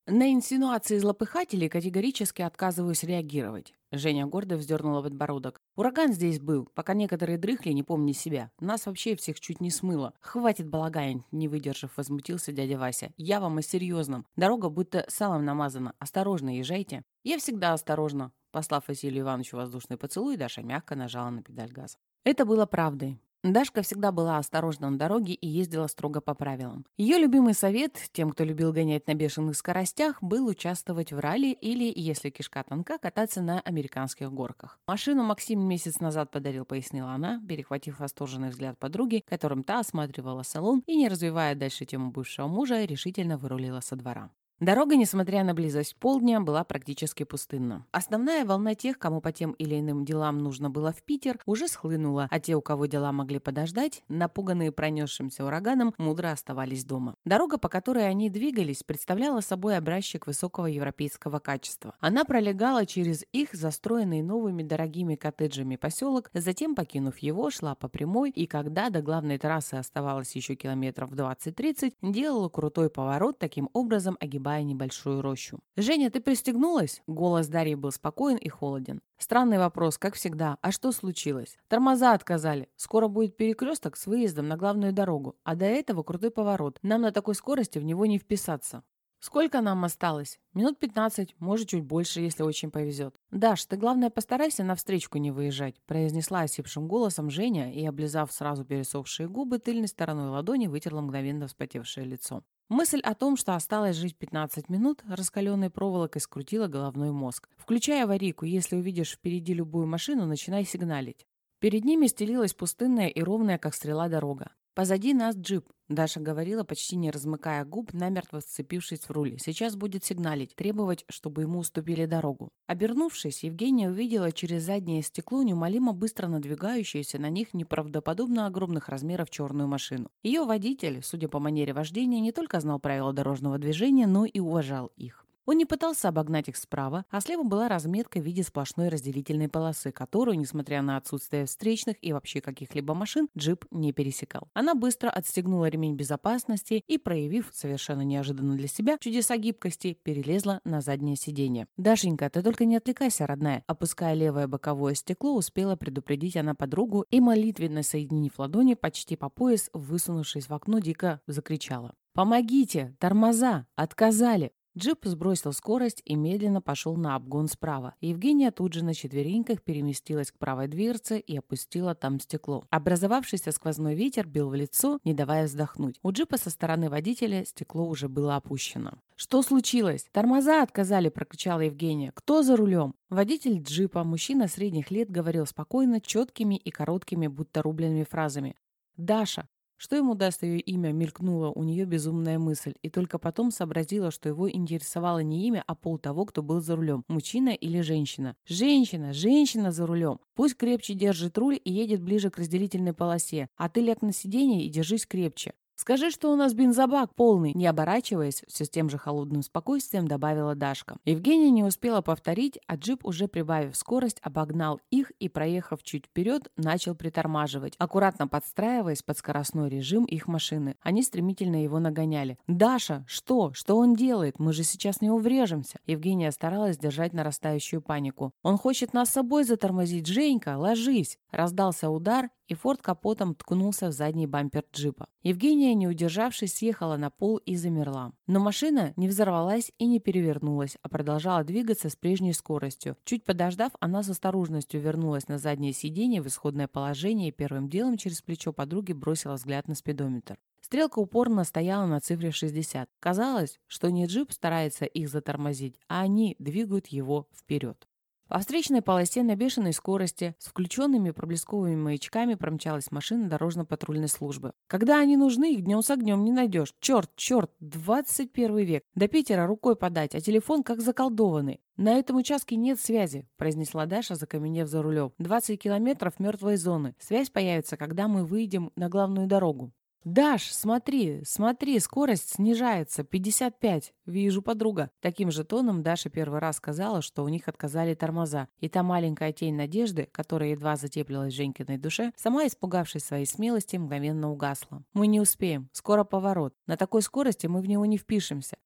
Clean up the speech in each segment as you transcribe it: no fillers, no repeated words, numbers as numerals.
На инсинуации злопыхателей категорически отказываюсь реагировать. Женя гордо вздернула подбородок. Ураган здесь был, пока некоторые дрыхли, не помня себя. Нас вообще всех чуть не смыло. Хватит балаганить, не выдержав, возмутился дядя Вася. Я вам о серьезном. Дорога будто салом намазана. Осторожно езжайте. Я всегда осторожно. Послав Василию Ивановичу воздушный поцелуй, Даша мягко нажала на педаль газа. Это было правдой. Дашка всегда была осторожна на дороге и ездила строго по правилам. Ее любимый совет тем, кто любил гонять на бешеных скоростях, был участвовать в ралли или, если кишка тонка, кататься на американских горках. «Машину Максим месяц назад подарил», — пояснила она, перехватив восторженный взгляд подруги, которым та осматривала салон и, не развивая дальше тему бывшего мужа, решительно вырулила со двора. Дорога, несмотря на близость полдня, была практически пустынна. Основная волна тех, кому по тем или иным делам нужно было в Питер, уже схлынула, а те, у кого дела могли подождать, напуганные пронесшимся ураганом, мудро оставались дома. Дорога, по которой они двигались, представляла собой образчик высокого европейского качества. Она пролегала через их застроенный новыми дорогими коттеджами поселок, затем, покинув его, шла по прямой, и когда до главной трассы оставалось еще километров 20-30, делала крутой поворот, таким образом огибая небольшую рощу. «Женя, ты пристегнулась?» Голос Дарьи был спокоен и холоден. Странный вопрос, как всегда. А что случилось? Тормоза отказали. Скоро будет перекресток с выездом на главную дорогу, а до этого крутой поворот. Нам на такой скорости в него не вписаться. Сколько нам осталось? Минут 15, может, чуть больше, если очень повезет. «Даш, ты, главное, постарайся на встречку не выезжать», произнесла осипшим голосом Женя и, облизав сразу пересохшие губы, тыльной стороной ладони вытерла мгновенно вспотевшее лицо. Мысль о том, что осталось жить 15 минут, раскаленной проволокой скрутила головной мозг. «Включай аварийку, если увидишь впереди любую машину, начинай сигналить». Перед ними стелилась пустынная и ровная, как стрела, дорога. «Позади нас джип», — Даша говорила, почти не размыкая губ, намертво вцепившись в руль. «Сейчас будет сигналить, требовать, чтобы ему уступили дорогу». Обернувшись, Евгения увидела через заднее стекло неумолимо быстро надвигающуюся на них неправдоподобно огромных размеров черную машину. Ее водитель, судя по манере вождения, не только знал правила дорожного движения, но и уважал их. Он не пытался обогнать их справа, а слева была разметка в виде сплошной разделительной полосы, которую, несмотря на отсутствие встречных и вообще каких-либо машин, джип не пересекал. Она быстро отстегнула ремень безопасности и, проявив совершенно неожиданно для себя чудеса гибкости, перелезла на заднее сиденье. «Дашенька, ты только не отвлекайся, родная!» Опуская левое боковое стекло, успела предупредить она подругу и, молитвенно соединив ладони почти по пояс, высунувшись в окно, дико закричала. «Помогите! Тормоза! Отказали!» Джип сбросил скорость и медленно пошел на обгон справа. Евгения тут же на четвереньках переместилась к правой дверце и опустила там стекло. Образовавшийся сквозной ветер бил в лицо, не давая вздохнуть. У джипа со стороны водителя стекло уже было опущено. «Что случилось? Тормоза отказали!» – прокричала Евгения. «Кто за рулем?» Водитель джипа, мужчина средних лет, говорил спокойно, четкими и короткими, будто рубленными фразами. «Даша!» Что ему даст ее имя, мелькнула у нее безумная мысль, и только потом сообразила, что его интересовало не имя, а пол того, кто был за рулем, мужчина или женщина. Женщина, женщина за рулем. Пусть крепче держит руль и едет ближе к разделительной полосе, а ты ляг на сиденье и держись крепче. «Скажи, что у нас бензобак полный», не оборачиваясь, все с тем же холодным спокойствием добавила Дашка. Евгения не успела повторить, а джип, уже прибавив скорость, обогнал их и, проехав чуть вперед, начал притормаживать, аккуратно подстраиваясь под скоростной режим их машины. Они стремительно его нагоняли. «Даша, что? Что он делает? Мы же сейчас не уврежемся». Евгения старалась держать нарастающую панику. «Он хочет нас с собой затормозить. Женька, ложись!» Раздался удар, и Форд капотом ткнулся в задний бампер джипа. Евгения, не удержавшись, съехала на пол и замерла. Но машина не взорвалась и не перевернулась, а продолжала двигаться с прежней скоростью. Чуть подождав, она с осторожностью вернулась на заднее сиденье в исходное положение и первым делом через плечо подруги бросила взгляд на спидометр. Стрелка упорно стояла на цифре 60. Казалось, что не джип старается их затормозить, а они двигают его вперед. По встречной полосе на бешеной скорости с включенными проблесковыми маячками промчалась машина дорожно-патрульной службы. Когда они нужны, их днем с огнем не найдешь. Черт, 21 век. До Питера рукой подать, а телефон как заколдованный. «На этом участке нет связи», – произнесла Даша, закаменев за рулем. «20 километров мертвой зоны. Связь появится, когда мы выйдем на главную дорогу». «Даш, смотри, скорость снижается, 55. Вижу, подруга». Таким же тоном Даша первый раз сказала, что у них отказали тормоза, и та маленькая тень надежды, которая едва затеплилась в Женькиной душе, сама, испугавшись своей смелости, мгновенно угасла. «Мы не успеем. Скоро поворот. На такой скорости мы в него не впишемся.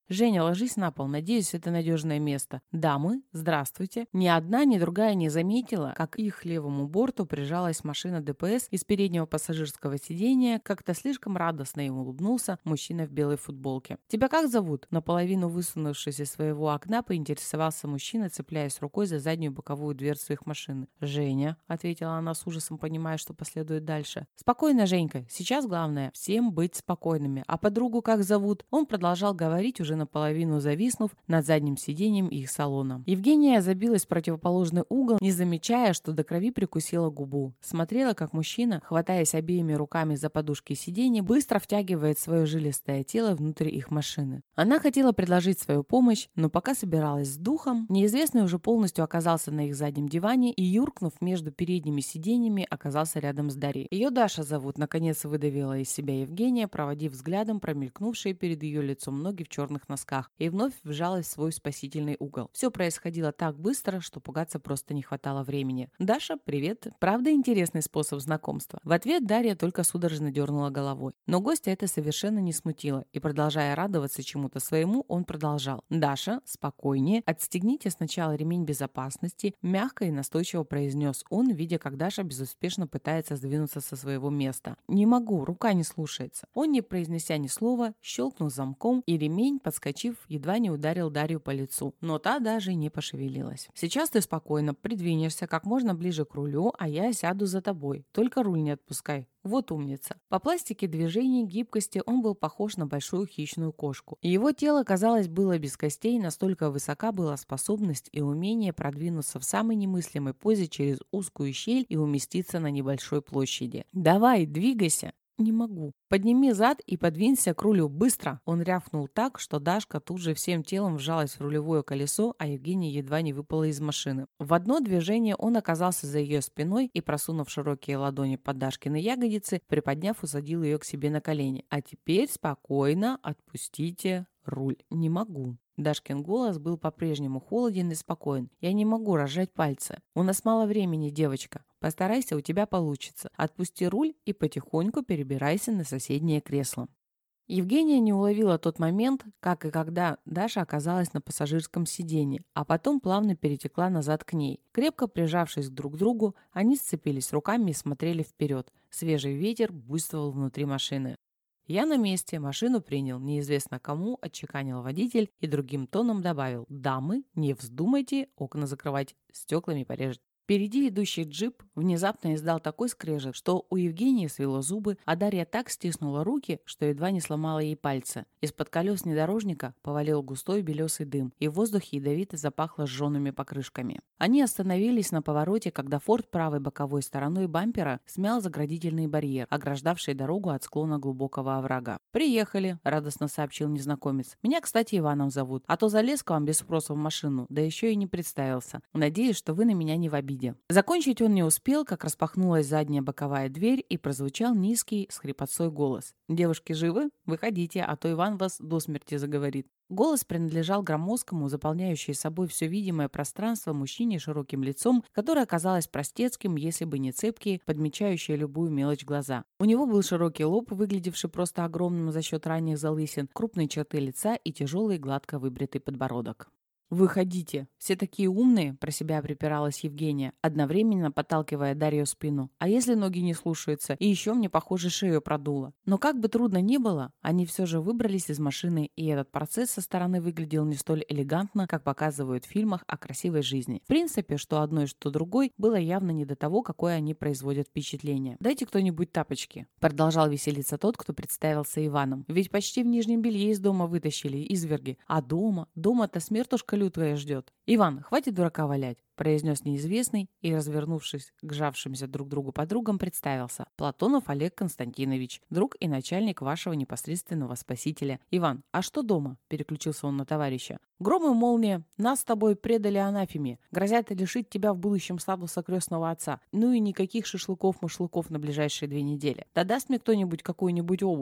«Женя, ложись на пол. Надеюсь, это надежное место». «Дамы, здравствуйте». Ни одна, ни другая не заметила, как к их левому борту прижалась машина ДПС из переднего пассажирского сидения. Как-то слишком радостно им улыбнулся мужчина в белой футболке. «Тебя как зовут?» Наполовину высунувшись из своего окна, поинтересовался мужчина, цепляясь рукой за заднюю боковую дверцу их машины. «Женя», — ответила она с ужасом, понимая, что последует дальше. «Спокойно, Женька. Сейчас главное — всем быть спокойными. А подругу как зовут?» Он продолжал говорить, уже наполовину зависнув над задним сиденьем их салона. Евгения забилась в противоположный угол, не замечая, что до крови прикусила губу. Смотрела, как мужчина, хватаясь обеими руками за подушки сиденья, быстро втягивает свое жилистое тело внутрь их машины. Она хотела предложить свою помощь, но пока собиралась с духом, неизвестный уже полностью оказался на их заднем диване и, юркнув между передними сиденьями, оказался рядом с Дарьей. «Ее Даша зовут», — наконец выдавила из себя Евгения, проводив взглядом промелькнувшие перед ее лицом ноги в черных носках, и вновь вжалась в свой спасительный угол. Все происходило так быстро, что пугаться просто не хватало времени. «Даша, привет. Правда интересный способ знакомства?» В ответ Дарья только судорожно дернула головой. Но гостя это совершенно не смутило, и, продолжая радоваться чему-то своему, он продолжал. «Даша, спокойнее. Отстегните сначала ремень безопасности», — мягко и настойчиво произнес он, видя, как Даша безуспешно пытается сдвинуться со своего места. «Не могу, рука не слушается». Он, не произнеся ни слова, щелкнул замком, и ремень, подскочив, едва не ударил Дарью по лицу. Но та даже не пошевелилась. «Сейчас ты спокойно придвинешься как можно ближе к рулю, а я сяду за тобой. Только руль не отпускай. Вот умница». По пластике движений, гибкости он был похож на большую хищную кошку. И его тело, казалось, было без костей, настолько высока была способность и умение продвинуться в самой немыслимой позе через узкую щель и уместиться на небольшой площади. «Давай, двигайся». «Не могу». «Подними зад и подвинься к рулю. Быстро!» Он рявкнул так, что Дашка тут же всем телом вжалась в рулевое колесо, а Евгения едва не выпала из машины. В одно движение он оказался за ее спиной и, просунув широкие ладони под Дашкины ягодицы, приподняв, усадил ее к себе на колени. «А теперь спокойно отпустите руль». «Не могу». Дашкин голос был по-прежнему холоден и спокоен. «Я не могу разжать пальцы. У нас мало времени, девочка. Постарайся, у тебя получится. Отпусти руль и потихоньку перебирайся на соседнее кресло». Евгения не уловила тот момент, как и когда Даша оказалась на пассажирском сиденье, а потом плавно перетекла назад к ней. Крепко прижавшись друг к другу, они сцепились руками и смотрели вперед. Свежий ветер буйствовал внутри машины. «Я на месте, машину принял, неизвестно кому», — отчеканил водитель и другим тоном добавил: «Дамы, не вздумайте окна закрывать, стеклами порежете». Впереди идущий джип внезапно издал такой скрежет, что у Евгении свело зубы, а Дарья так стиснула руки, что едва не сломала ей пальцы. Из-под колес внедорожника повалил густой белесый дым, и в воздухе ядовито запахло сжженными покрышками. Они остановились на повороте, когда «Форд» правой боковой стороной бампера смял заградительный барьер, ограждавший дорогу от склона глубокого оврага. «Приехали», — радостно сообщил незнакомец. «Меня, кстати, Иваном зовут, а то залез к вам без спроса в машину, да еще и не представился. Надеюсь, что вы на меня не в обиде». Закончить он не успел, как распахнулась задняя боковая дверь и прозвучал низкий с хрипотцой голос. «Девушки живы? Выходите, а то Иван вас до смерти заговорит». Голос принадлежал громоздкому, заполняющему собой все видимое пространство мужчине с широким лицом, которое оказалось простецким, если бы не цепкие, подмечающие любую мелочь глаза. У него был широкий лоб, выглядевший просто огромным за счет ранних залысин, крупные черты лица и тяжелый гладко выбритый подбородок. «Выходите! Все такие умные!» — про себя припиралась Евгения, одновременно подталкивая Дарью в спину. «А если ноги не слушаются? И еще мне, похоже, шею продуло». Но как бы трудно ни было, они все же выбрались из машины, и этот процесс со стороны выглядел не столь элегантно, как показывают в фильмах о красивой жизни. В принципе, что одной, что другой, было явно не до того, какое они производят впечатление. «Дайте кто-нибудь тапочки», — продолжал веселиться тот, кто представился Иваном. «Ведь почти в нижнем белье из дома вытащили, изверги. А дома-то смертушка лютая ждет. Иван, хватит дурака валять», — произнес неизвестный и, развернувшись к сжавшимся друг другу подругам, представился. «Платонов Олег Константинович, друг и начальник вашего непосредственного спасителя. Иван, а что дома?» — переключился он на товарища. «Гром и молния. Нас с тобой предали анафеме. Грозят лишить тебя в будущем статуса крестного отца. Ну и никаких шашлыков-машлыков на ближайшие 2 недели. Да даст мне кто-нибудь какую-нибудь обувь?»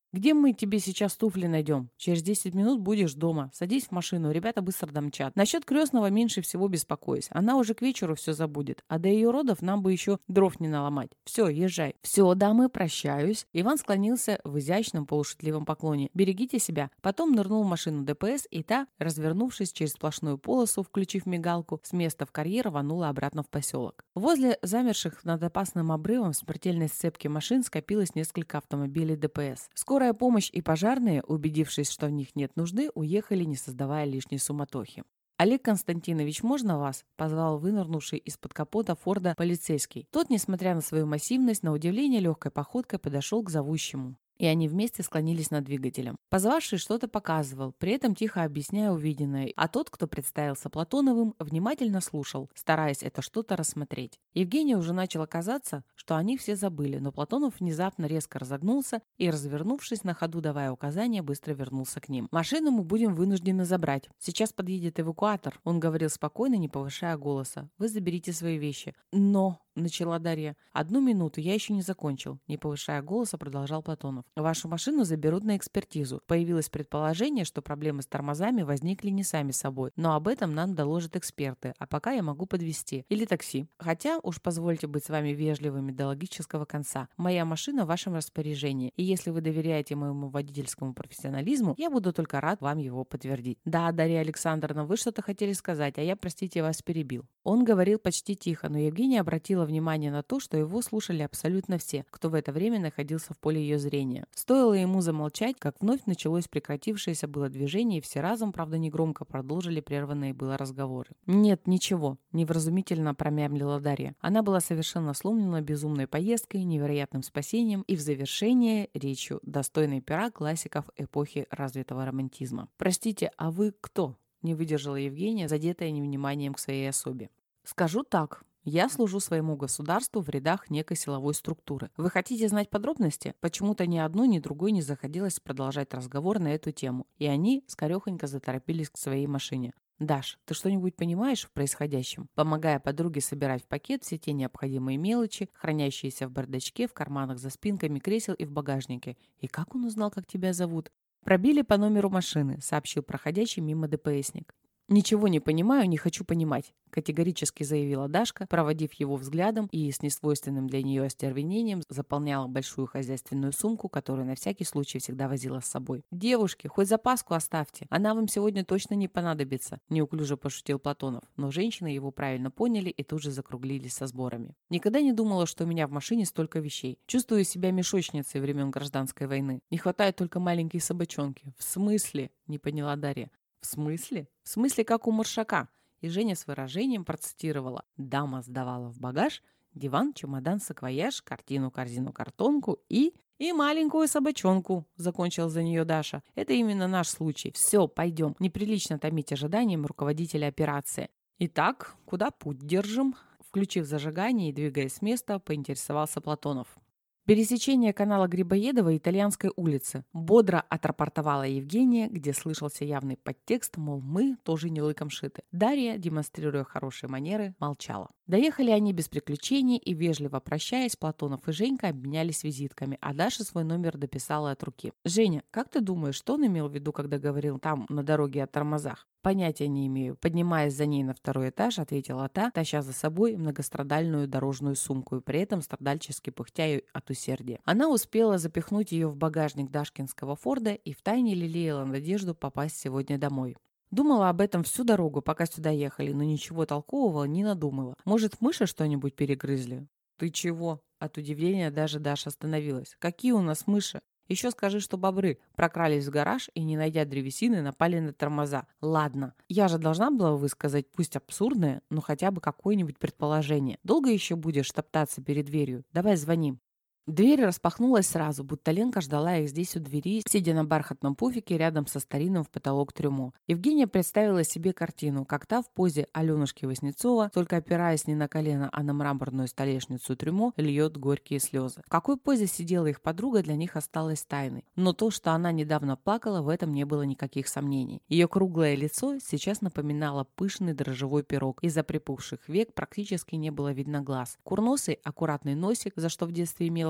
Где мы тебе сейчас туфли найдем? Через 10 минут будешь дома. Садись в машину, ребята быстро домчат. Насчет крестного меньше всего беспокойся. Она уже к вечеру все забудет. А до ее родов нам бы еще дров не наломать. Все, езжай. Все, дамы, прощаюсь. Иван склонился в изящном полушутливом поклоне. Берегите себя. Потом нырнул в машину ДПС, и та, развернувшись через сплошную полосу, включив мигалку, с места в карьер рванула обратно в поселок. Возле замерших над опасным обрывом в смертельной сцепке машин скопилось несколько автомобилей ДПС. Скорая помощь и пожарные, убедившись, что в них нет нужды, уехали, не создавая лишней суматохи. «Олег Константинович, можно вас?» – позвал вынырнувший из-под капота Форда полицейский. Тот, несмотря на свою массивность, на удивление легкой походкой подошел к зовущему. И они вместе склонились над двигателем. Позвавший что-то показывал, при этом тихо объясняя увиденное, а тот, кто представился Платоновым, внимательно слушал, стараясь это что-то рассмотреть. Евгению уже начало казаться, что они все забыли, но Платонов внезапно резко разогнулся и, развернувшись на ходу, давая указания, быстро вернулся к ним. «Машину мы будем вынуждены забрать. Сейчас подъедет эвакуатор», — он говорил спокойно, не повышая голоса. «Вы заберите свои вещи». «Но...» — начала Дарья. «Одну минуту, я еще не закончил», — не повышая голоса, продолжал Платонов. «Вашу машину заберут на экспертизу. Появилось предположение, что проблемы с тормозами возникли не сами собой, но об этом нам доложат эксперты, а пока я могу подвезти. Или такси. Хотя, уж позвольте быть с вами вежливыми до логического конца. Моя машина в вашем распоряжении, и если вы доверяете моему водительскому профессионализму, я буду только рад вам его подтвердить». «Да, Дарья Александровна, вы что-то хотели сказать, а я, простите, вас перебил». Он говорил почти тихо, но Евгения обратила внимание на то, что его слушали абсолютно все, кто в это время находился в поле ее зрения. Стоило ему замолчать, как вновь началось прекратившееся было движение, и все разом, правда негромко, продолжили прерванные было разговоры. «Нет, ничего», — невразумительно промямлила Дарья. Она была совершенно сломлена безумной поездкой, невероятным спасением и в завершение речью, достойной пера классиков эпохи развитого романтизма. «Простите, а вы кто?» — не выдержала Евгения, задетая невниманием к своей особе. «Скажу так. Я служу своему государству в рядах некой силовой структуры. Вы хотите знать подробности?» Почему-то ни одной, ни другой не захотелось продолжать разговор на эту тему, и они скорехонько заторопились к своей машине. «Даш, ты что-нибудь понимаешь в происходящем?» Помогая подруге собирать в пакет все те необходимые мелочи, хранящиеся в бардачке, в карманах за спинками кресел и в багажнике. «И как он узнал, как тебя зовут?» «Пробили по номеру машины», — сообщил проходящий мимо ДПСник. «Ничего не понимаю, не хочу понимать», — категорически заявила Дашка, проводив его взглядом и с несвойственным для нее остервенением заполняла большую хозяйственную сумку, которую на всякий случай всегда возила с собой. «Девушки, хоть запаску оставьте, она вам сегодня точно не понадобится», — неуклюже пошутил Платонов, но женщины его правильно поняли и тут же закруглились со сборами. «Никогда не думала, что у меня в машине столько вещей. Чувствую себя мешочницей времен гражданской войны. Не хватает только маленькой собачонки». «В смысле?» — не поняла Дарья. «В смысле? В смысле, как у Маршака?» И Женя с выражением процитировала. «Дама сдавала в багаж диван, чемодан, саквояж, картину, корзину, картонку и маленькую собачонку», — закончил за нее Даша. «Это именно наш случай. Все, пойдем. Неприлично томить ожиданием руководителя операции». «Итак, куда путь держим?» Включив зажигание и двигаясь с места, поинтересовался Платонов. «Пересечение канала Грибоедова и Итальянской улицы», — бодро отрапортовала Евгения, где слышался явный подтекст, мол, мы тоже не лыком шиты. Дарья, демонстрируя хорошие манеры, молчала. Доехали они без приключений и, вежливо прощаясь, Платонов и Женька обменялись визитками, а Даша свой номер дописала от руки. «Женя, как ты думаешь, что он имел в виду, когда говорил там на дороге о тормозах?» «Понятия не имею». Поднимаясь за ней на второй этаж, ответила та, таща за собой многострадальную дорожную сумку и при этом страдальчески пыхтя от усердия. Она успела запихнуть ее в багажник Дашкинского Форда и втайне лелеяла надежду попасть сегодня домой. Думала об этом всю дорогу, пока сюда ехали, но ничего толкового не надумала. Может, мыши что-нибудь перегрызли? «Ты чего?» От удивления даже Даша остановилась. «Какие у нас мыши? Еще скажи, что бобры прокрались в гараж и, не найдя древесины, напали на тормоза. Ладно, я же должна была высказать, пусть абсурдное, но хотя бы какое-нибудь предположение. Долго еще будешь топтаться перед дверью? Давай звоним». Дверь распахнулась сразу, будто Ленка ждала их здесь у двери, сидя на бархатном пуфике рядом со старинным в потолок трюмо. Евгения представила себе картину, как та в позе Аленушки Васнецова, только опираясь не на колено, а на мраморную столешницу трюмо, льет горькие слезы. В какой позе сидела их подруга, для них осталось тайной. Но то, что она недавно плакала, в этом не было никаких сомнений. Ее круглое лицо сейчас напоминало пышный дрожжевой пирог. Из-за припухших век практически не было видно глаз. Курносый, аккуратный носик, за что в детстве имела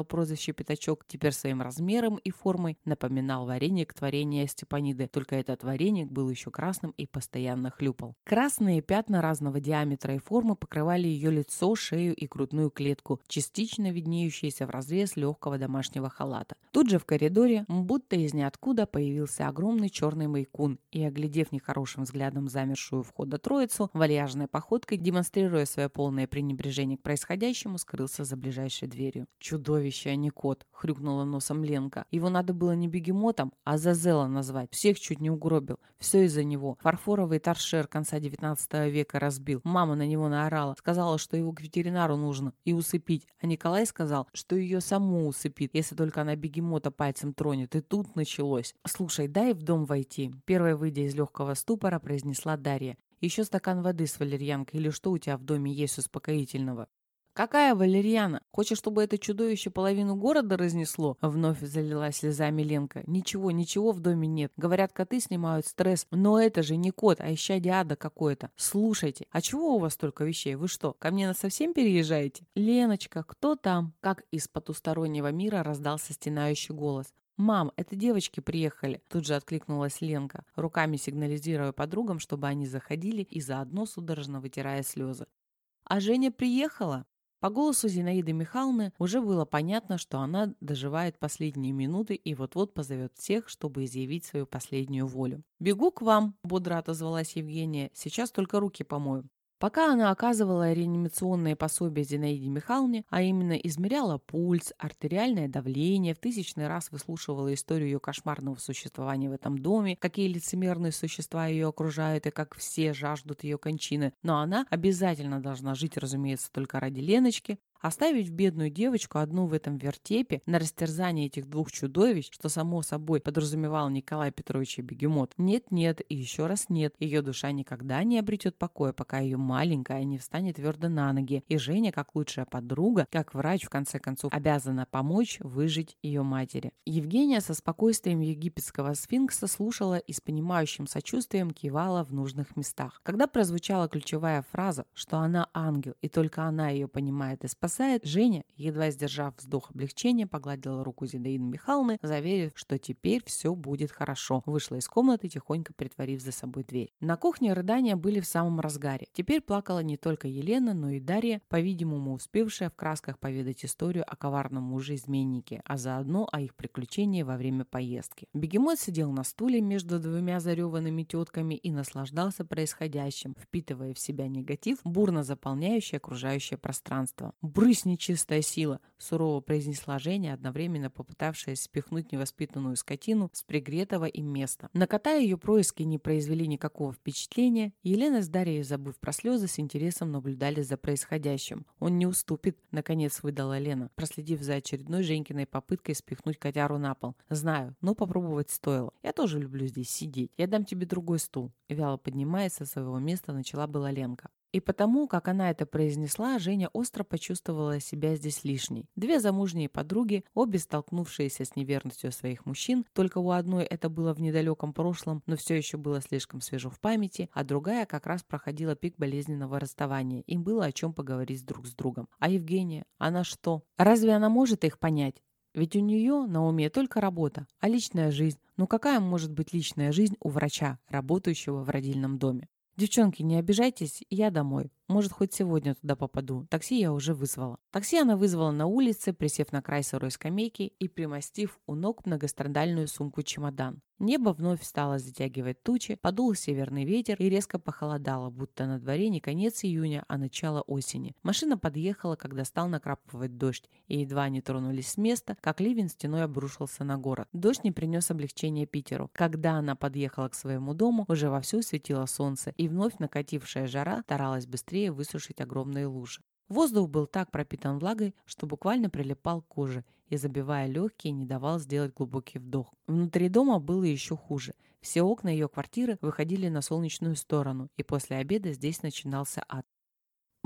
прозвище Пятачок, теперь своим размером и формой напоминал вареник творения Степаниды, только этот вареник был еще красным и постоянно хлюпал. Красные пятна разного диаметра и формы покрывали ее лицо, шею и грудную клетку, частично виднеющиеся в разрез легкого домашнего халата. Тут же в коридоре, будто из ниоткуда, появился огромный черный майкун и, оглядев нехорошим взглядом замершую у входа троицу, вальяжной походкой, демонстрируя свое полное пренебрежение к происходящему, скрылся за ближайшей дверью. «Чудовище, а не кот!» — хрюкнула носом Ленка. «Его надо было не бегемотом, а Азазела назвать. Всех чуть не угробил. Все из-за него. Фарфоровый торшер конца 19 века разбил. Мама на него наорала. Сказала, что его к ветеринару нужно и усыпить. А Николай сказал, что ее саму усыпит, если только она бегемота пальцем тронет. И тут началось. Слушай, дай в дом войти». Первая, выйдя из легкого ступора, произнесла Дарья. «Еще стакан воды с валерьянкой или что у тебя в доме есть успокоительного?» «Какая валерьяна? Хочешь, чтобы это чудовище половину города разнесло?» Вновь залилась слезами Ленка. «Ничего, ничего в доме нет. Говорят, коты снимают стресс. Но это же не кот, а исчадие ада какое-то. Слушайте, а чего у вас столько вещей? Вы что, ко мне насовсем переезжаете?» «Леночка, кто там?» Как из потустороннего мира раздался стенающий голос. «Мам, это девочки приехали», — тут же откликнулась Ленка, руками сигнализируя подругам, чтобы они заходили и заодно судорожно вытирая слезы. «А Женя приехала?» По голосу Зинаиды Михайловны уже было понятно, что она доживает последние минуты и вот-вот позовет всех, чтобы изъявить свою последнюю волю. «Бегу к вам», — бодро отозвалась Евгения, — «сейчас только руки помою». Пока она оказывала реанимационные пособия Зинаиде Михайловне, а именно измеряла пульс, артериальное давление, в тысячный раз выслушивала историю ее кошмарного существования в этом доме, какие лицемерные существа ее окружают и как все жаждут ее кончины, но она обязательно должна жить, разумеется, только ради Леночки. Оставить бедную девочку одну в этом вертепе на растерзание этих двух чудовищ, что само собой подразумевал Николай Петрович и бегемот. Нет-нет и еще раз нет. Ее душа никогда не обретет покоя, пока ее маленькая не встанет твердо на ноги. И Женя, как лучшая подруга, как врач, в конце концов, обязана помочь выжить ее матери. Евгения со спокойствием египетского сфинкса слушала и с понимающим сочувствием кивала в нужных местах. Когда прозвучала ключевая фраза, что она ангел, и только она ее понимает и спасает, Женя, едва сдержав вздох облегчения, погладила руку Зинаиды Михайловны, заверив, что теперь все будет хорошо. Вышла из комнаты, тихонько притворив за собой дверь. На кухне рыдания были в самом разгаре. Теперь плакала не только Елена, но и Дарья, по-видимому, успевшая в красках поведать историю о коварном муже-изменнике, а заодно о их приключении во время поездки. Бегемот сидел на стуле между двумя зареванными тетками и наслаждался происходящим, впитывая в себя негатив, бурно заполняющий окружающее пространство. «Брысь, нечистая сила!» — сурово произнесла Женя, одновременно попытавшаяся спихнуть невоспитанную скотину с пригретого им места. На кота ее происки не произвели никакого впечатления. Елена с Дарьей, забыв про слезы, с интересом наблюдали за происходящим. «Он не уступит», — наконец выдала Лена, проследив за очередной Женькиной попыткой спихнуть котяру на пол. «Знаю, но попробовать стоило. Я тоже люблю здесь сидеть. Я дам тебе другой стул». Вяло поднимаясь со своего места, начала была Ленка. И потому, как она это произнесла, Женя остро почувствовала себя здесь лишней. Две замужние подруги, обе столкнувшиеся с неверностью своих мужчин, только у одной это было в недалеком прошлом, но все еще было слишком свежо в памяти, а другая как раз проходила пик болезненного расставания. Им было о чем поговорить друг с другом. А Евгения? Она что? Разве она может их понять? Ведь у нее на уме только работа, а личная жизнь. Ну какая может быть личная жизнь у врача, работающего в родильном доме? «Девчонки, не обижайтесь, я домой. Может, хоть сегодня туда попаду. Такси я уже вызвала». Такси она вызвала на улице, присев на край сырой скамейки и примостив у ног многострадальную сумку-чемодан. Небо вновь стало затягивать тучи, подул северный ветер и резко похолодало, будто на дворе не конец июня, а начало осени. Машина подъехала, когда стал накрапывать дождь, и едва они тронулись с места, как ливень стеной обрушился на город. Дождь не принес облегчения Питеру. Когда она подъехала к своему дому, уже вовсю светило солнце, и вновь накатившая жара старалась быстрее высушить огромные лужи. Воздух был так пропитан влагой, что буквально прилипал к коже и, забивая легкие, не давал сделать глубокий вдох. Внутри дома было еще хуже. Все окна ее квартиры выходили на солнечную сторону, и после обеда здесь начинался ад.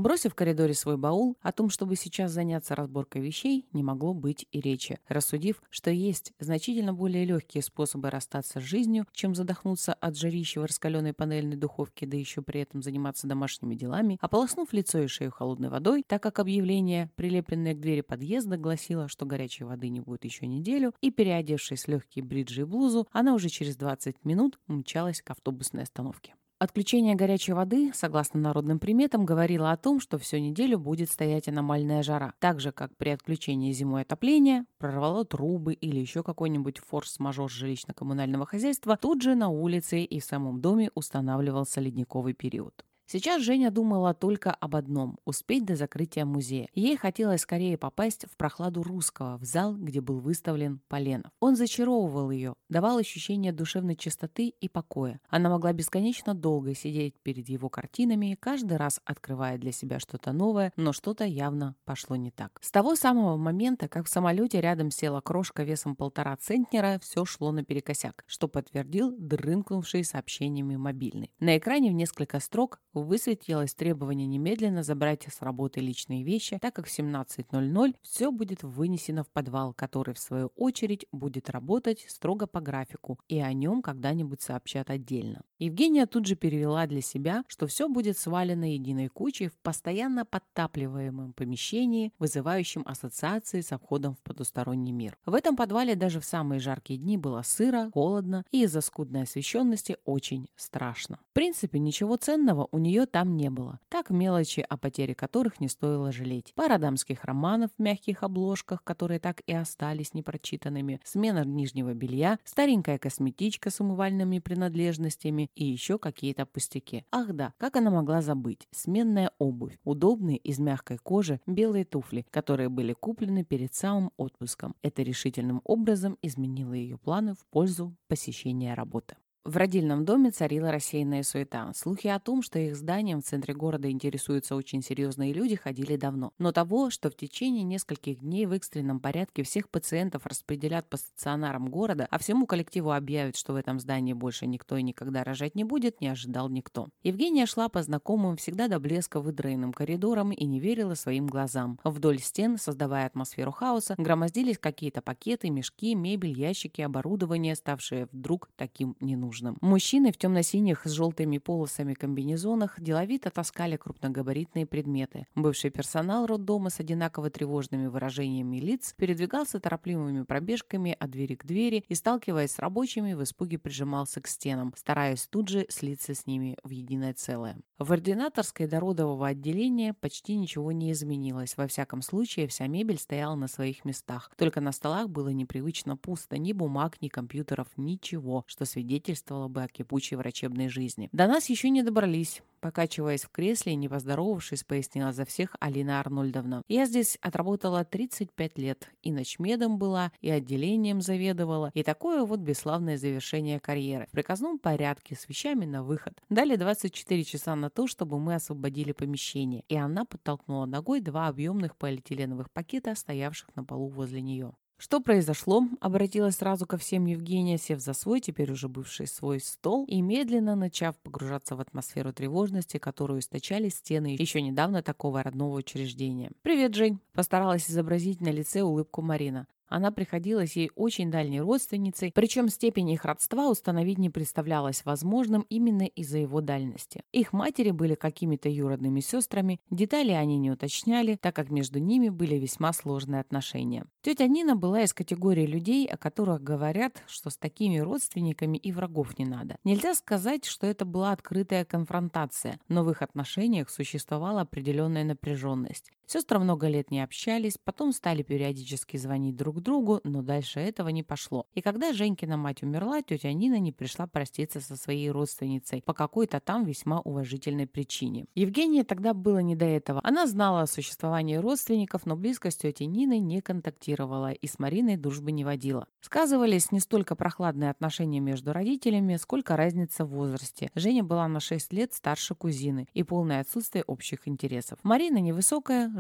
Бросив в коридоре свой баул, о том, чтобы сейчас заняться разборкой вещей, не могло быть и речи. Рассудив, что есть значительно более легкие способы расстаться с жизнью, чем задохнуться от жарища в раскаленной панельной духовке, да еще при этом заниматься домашними делами, ополоснув лицо и шею холодной водой, так как объявление, прилепленное к двери подъезда, гласило, что горячей воды не будет еще неделю, и, переодевшись в легкие бриджи и блузу, она уже через 20 минут мчалась к автобусной остановке. Отключение горячей воды, согласно народным приметам, говорило о том, что всю неделю будет стоять аномальная жара. Так же, как при отключении зимой отопления, прорвало трубы или еще какой-нибудь форс-мажор жилищно-коммунального хозяйства, тут же на улице и в самом доме устанавливался ледниковый период. Сейчас Женя думала только об одном – успеть до закрытия музея. Ей хотелось скорее попасть в прохладу русского, в зал, где был выставлен Поленов. Он зачаровывал ее, давал ощущение душевной чистоты и покоя. Она могла бесконечно долго сидеть перед его картинами, каждый раз открывая для себя что-то новое, но что-то явно пошло не так. С того самого момента, как в самолете рядом села крошка весом 1,5 центнера, все шло наперекосяк, что подтвердил дрынкнувший сообщениями мобильный. На экране в несколько строк высветилось требование немедленно забрать с работы личные вещи, так как в 17:00 все будет вынесено в подвал, который, в свою очередь, будет работать строго по графику, и о нем когда-нибудь сообщат отдельно. Евгения тут же перевела для себя, что все будет свалено единой кучей в постоянно подтапливаемом помещении, вызывающем ассоциации со входом в потусторонний мир. В этом подвале даже в самые жаркие дни было сыро, холодно и из-за скудной освещенности очень страшно. В принципе, ничего ценного у нее там не было. Так мелочи, о потере которых не стоило жалеть. Пара дамских романов в мягких обложках, которые так и остались непрочитанными, смена нижнего белья, старенькая косметичка с умывальными принадлежностями и еще какие-то пустяки. Ах да, как она могла забыть? Сменная обувь, удобные из мягкой кожи белые туфли, которые были куплены перед самым отпуском. Это решительным образом изменило ее планы в пользу посещения работы. В родильном доме царила рассеянная суета. Слухи о том, что их зданием в центре города интересуются очень серьезные люди, ходили давно. Но того, что в течение нескольких дней в экстренном порядке всех пациентов распределят по стационарам города, а всему коллективу объявят, что в этом здании больше никто и никогда рожать не будет, не ожидал никто. Евгения шла по знакомым, всегда до блеска выдраенным коридорам и не верила своим глазам. Вдоль стен, создавая атмосферу хаоса, громоздились какие-то пакеты, мешки, мебель, ящики, оборудование, ставшее вдруг таким ненужным. Мужчины в темно-синих с желтыми полосами комбинезонах деловито таскали крупногабаритные предметы. Бывший персонал роддома с одинаково тревожными выражениями лиц передвигался торопливыми пробежками от двери к двери и, сталкиваясь с рабочими, в испуге прижимался к стенам, стараясь тут же слиться с ними в единое целое. В ординаторской до родового отделения почти ничего не изменилось. Во всяком случае, вся мебель стояла на своих местах. Только на столах было непривычно пусто. Ни бумаг, ни компьютеров, ничего, что свидетельствовало бы о кипучей врачебной жизни. До нас еще не добрались. Покачиваясь в кресле и не поздоровавшись, пояснила за всех Алина Арнольдовна. Я здесь отработала 35 лет. И начмедом была, и отделением заведовала. И такое вот бесславное завершение карьеры. В приказном порядке, с вещами на выход. Дали 24 часа на то, чтобы мы освободили помещение. И она подтолкнула ногой 2 объемных полиэтиленовых пакета, стоявших на полу возле нее. «Что произошло?» — обратилась сразу ко всем Евгения, сев за свой, теперь уже бывший свой стол, и медленно начав погружаться в атмосферу тревожности, которую источали стены еще недавно такого родного учреждения. «Привет, Жень!» — постаралась изобразить на лице улыбку Марина. Она приходилась ей очень дальней родственницей, причем степень их родства установить не представлялось возможным именно из-за его дальности. Их матери были какими-то юродными сестрами, детали они не уточняли, так как между ними были весьма сложные отношения. Тетя Нина была из категории людей, о которых говорят, что с такими родственниками и врагов не надо. Нельзя сказать, что это была открытая конфронтация, но в их отношениях существовала определенная напряженность. Сестры много лет не общались, потом стали периодически звонить друг другу, но дальше этого не пошло. И когда Женькина мать умерла, тетя Нина не пришла проститься со своей родственницей по какой-то там весьма уважительной причине. Евгении тогда было не до этого. Она знала о существовании родственников, но близко с тетей Ниной не контактировала и с Мариной дружбы не водила. Сказывались не столько прохладные отношения между родителями, сколько разница в возрасте. Женя была на 6 лет старше кузины и полное отсутствие общих интересов. Марина невысокая,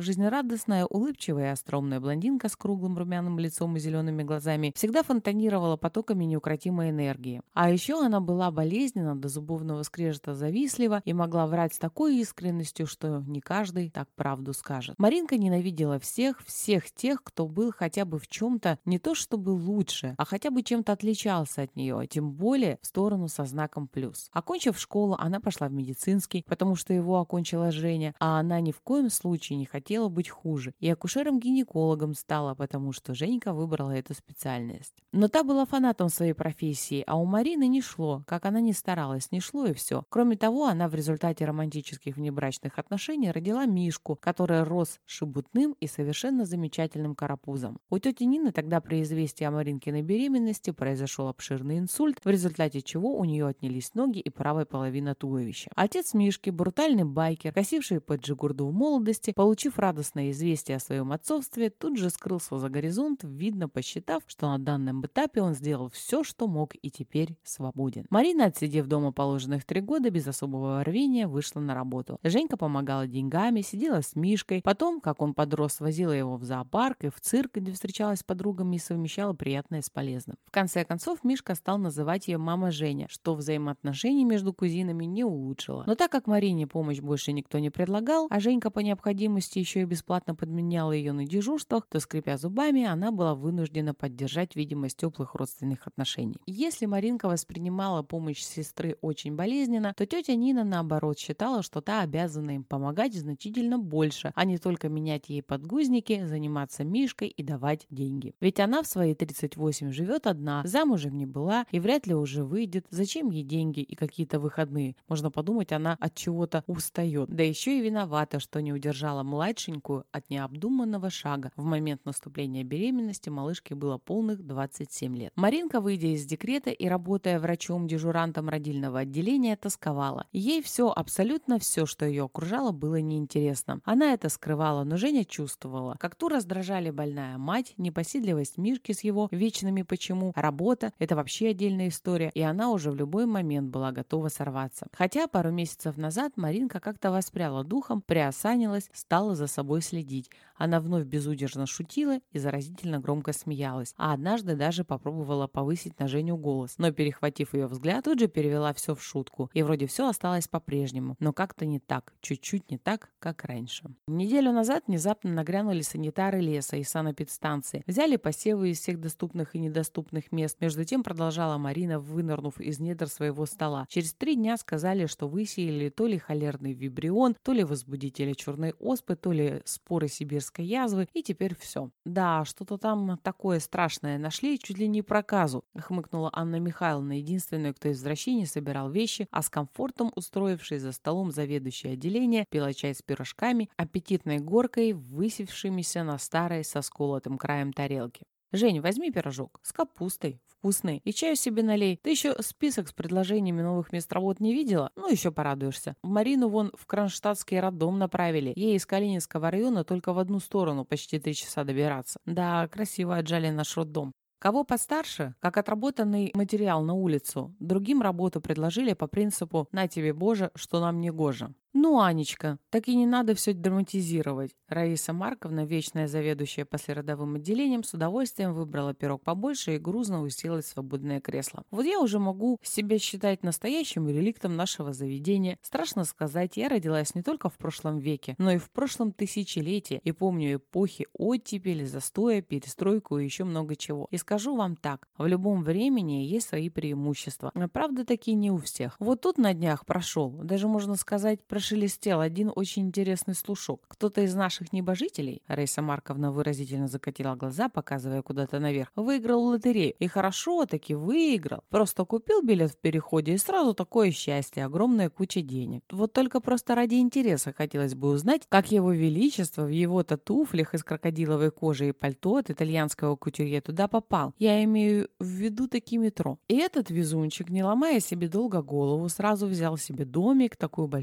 жизнерадостная, улыбчивая и остроумная блондинка с круглым румяным лицом и зелеными глазами всегда фонтанировала потоками неукротимой энергии. А еще она была болезненна, до зубовного скрежета завистлива и могла врать с такой искренностью, что не каждый так правду скажет. Маринка ненавидела всех тех, кто был хотя бы в чем-то не то чтобы лучше, а хотя бы чем-то отличался от нее, тем более в сторону со знаком плюс. Окончив школу, она пошла в медицинский, потому что его окончила Женя, а она ни в коем случае не хотела быть хуже. И акушером-гинекологом стала, потому что Женька выбрала эту специальность. Но та была фанатом своей профессии, а у Марины не шло. Как она ни старалась, не шло и все. Кроме того, она в результате романтических внебрачных отношений родила Мишку, который рос шебутным и совершенно замечательным карапузом. У тети Нины тогда при известии о Маринкиной беременности произошел обширный инсульт, в результате чего у нее отнялись ноги и правая половина туловища. Отец Мишки, брутальный байкер, косивший под Джигурду в молодости, получив радостное известие о своем отцовстве, тут же скрылся за горизонт, видно посчитав, что на данном этапе он сделал все, что мог, и теперь свободен. Марина, отсидев дома положенных 3 года, без особого рвения вышла на работу. Женька помогала деньгами, сидела с Мишкой. Потом, как он подрос, возила его в зоопарк и в цирк, где встречалась с подругами и совмещала приятное с полезным. В конце концов, Мишка стал называть ее «мама Женя», что взаимоотношения между кузинами не улучшило. Но так как Марине помощь больше никто не предлагал, а Женька по необходимости еще и бесплатно подменяла ее на дежурствах, то, скрипя зубами, она была вынуждена поддержать видимость теплых родственных отношений. Если Маринка воспринимала помощь сестры очень болезненно, то тетя Нина, наоборот, считала, что та обязана им помогать значительно больше, а не только менять ей подгузники, заниматься Мишкой и давать деньги. Ведь она в свои 38 живет одна, замужем не была и вряд ли уже выйдет. Зачем ей деньги и какие-то выходные? Можно подумать, она от чего-то устает. Да еще и виновата, что не удержала младшенькую от необдуманного шага. В момент наступления беременности малышке было полных 27 лет. Маринка, выйдя из декрета и работая врачом-дежурантом родильного отделения, тосковала. Ей все, абсолютно все, что ее окружало, было неинтересно. Она это скрывала, но Женя чувствовала. Как ту раздражали больная мать, непоседливость Мишки с его вечными «почему», работа — это вообще отдельная история, и она уже в любой момент была готова сорваться. Хотя пару месяцев назад Маринка как-то воспряла духом, приосанилась, стала за собой следить. Она вновь безудержно шутила и заразительно громко смеялась, а однажды даже попробовала повысить на Женю голос, но, перехватив ее взгляд, тут же перевела все в шутку, и вроде все осталось по-прежнему, но как-то не так, чуть-чуть не так, как раньше. Неделю назад внезапно нагрянули санитары леса и санэпидстанции, взяли посевы из всех доступных и недоступных мест. Между тем продолжала Марина, вынырнув из недр своего стола. Через 3 дня сказали, что высеяли то ли холерный вибрион, то ли возбудители черной оспы, то ли споры сибирской язвы, и теперь все. Да, что-то там такое страшное нашли, чуть ли не проказу, хмыкнула Анна Михайловна, единственная, кто из врачей собирал вещи, а с комфортом, устроившись за столом заведующей отделения, пила чай с пирожками, аппетитной горкой, высевшимися на старой со сколотым краем тарелки. «Жень, возьми пирожок с капустой, вкусный, и чаю себе налей. Ты еще список с предложениями новых мест работ не видела? Ну, еще порадуешься. Марину вон в Кронштадтский роддом направили. Ей из Калининского района только в одну сторону почти 3 часа добираться. Да, красиво отжали наш роддом. Кого постарше, как отработанный материал на улицу, другим работу предложили по принципу «на тебе, Боже, что нам не гоже». «Ну, Анечка, так и не надо все драматизировать». Раиса Марковна, вечная заведующая послеродовым отделением, с удовольствием выбрала пирог побольше и грузно уселась в свободное кресло. «Вот я уже могу себя считать настоящим реликтом нашего заведения. Страшно сказать, я родилась не только в прошлом веке, но и в прошлом тысячелетии, и помню эпохи оттепели, застоя, перестройку и еще много чего. И скажу вам так, в любом времени есть свои преимущества. Правда, такие не у всех. Вот тут на днях прошел, даже можно сказать, прошелестел один очень интересный слушок. Кто-то из наших небожителей, Раиса Марковна выразительно закатила глаза, показывая куда-то наверх, выиграл лотерею. И хорошо таки выиграл. Просто купил билет в переходе, и сразу такое счастье, огромная куча денег. Вот только просто ради интереса хотелось бы узнать, как его величество в его-то туфлях из крокодиловой кожи и пальто от итальянского кутюрье туда попал. Я имею в виду таки метро. И этот везунчик, не ломая себе долго голову, сразу взял себе домик, такую большую дачу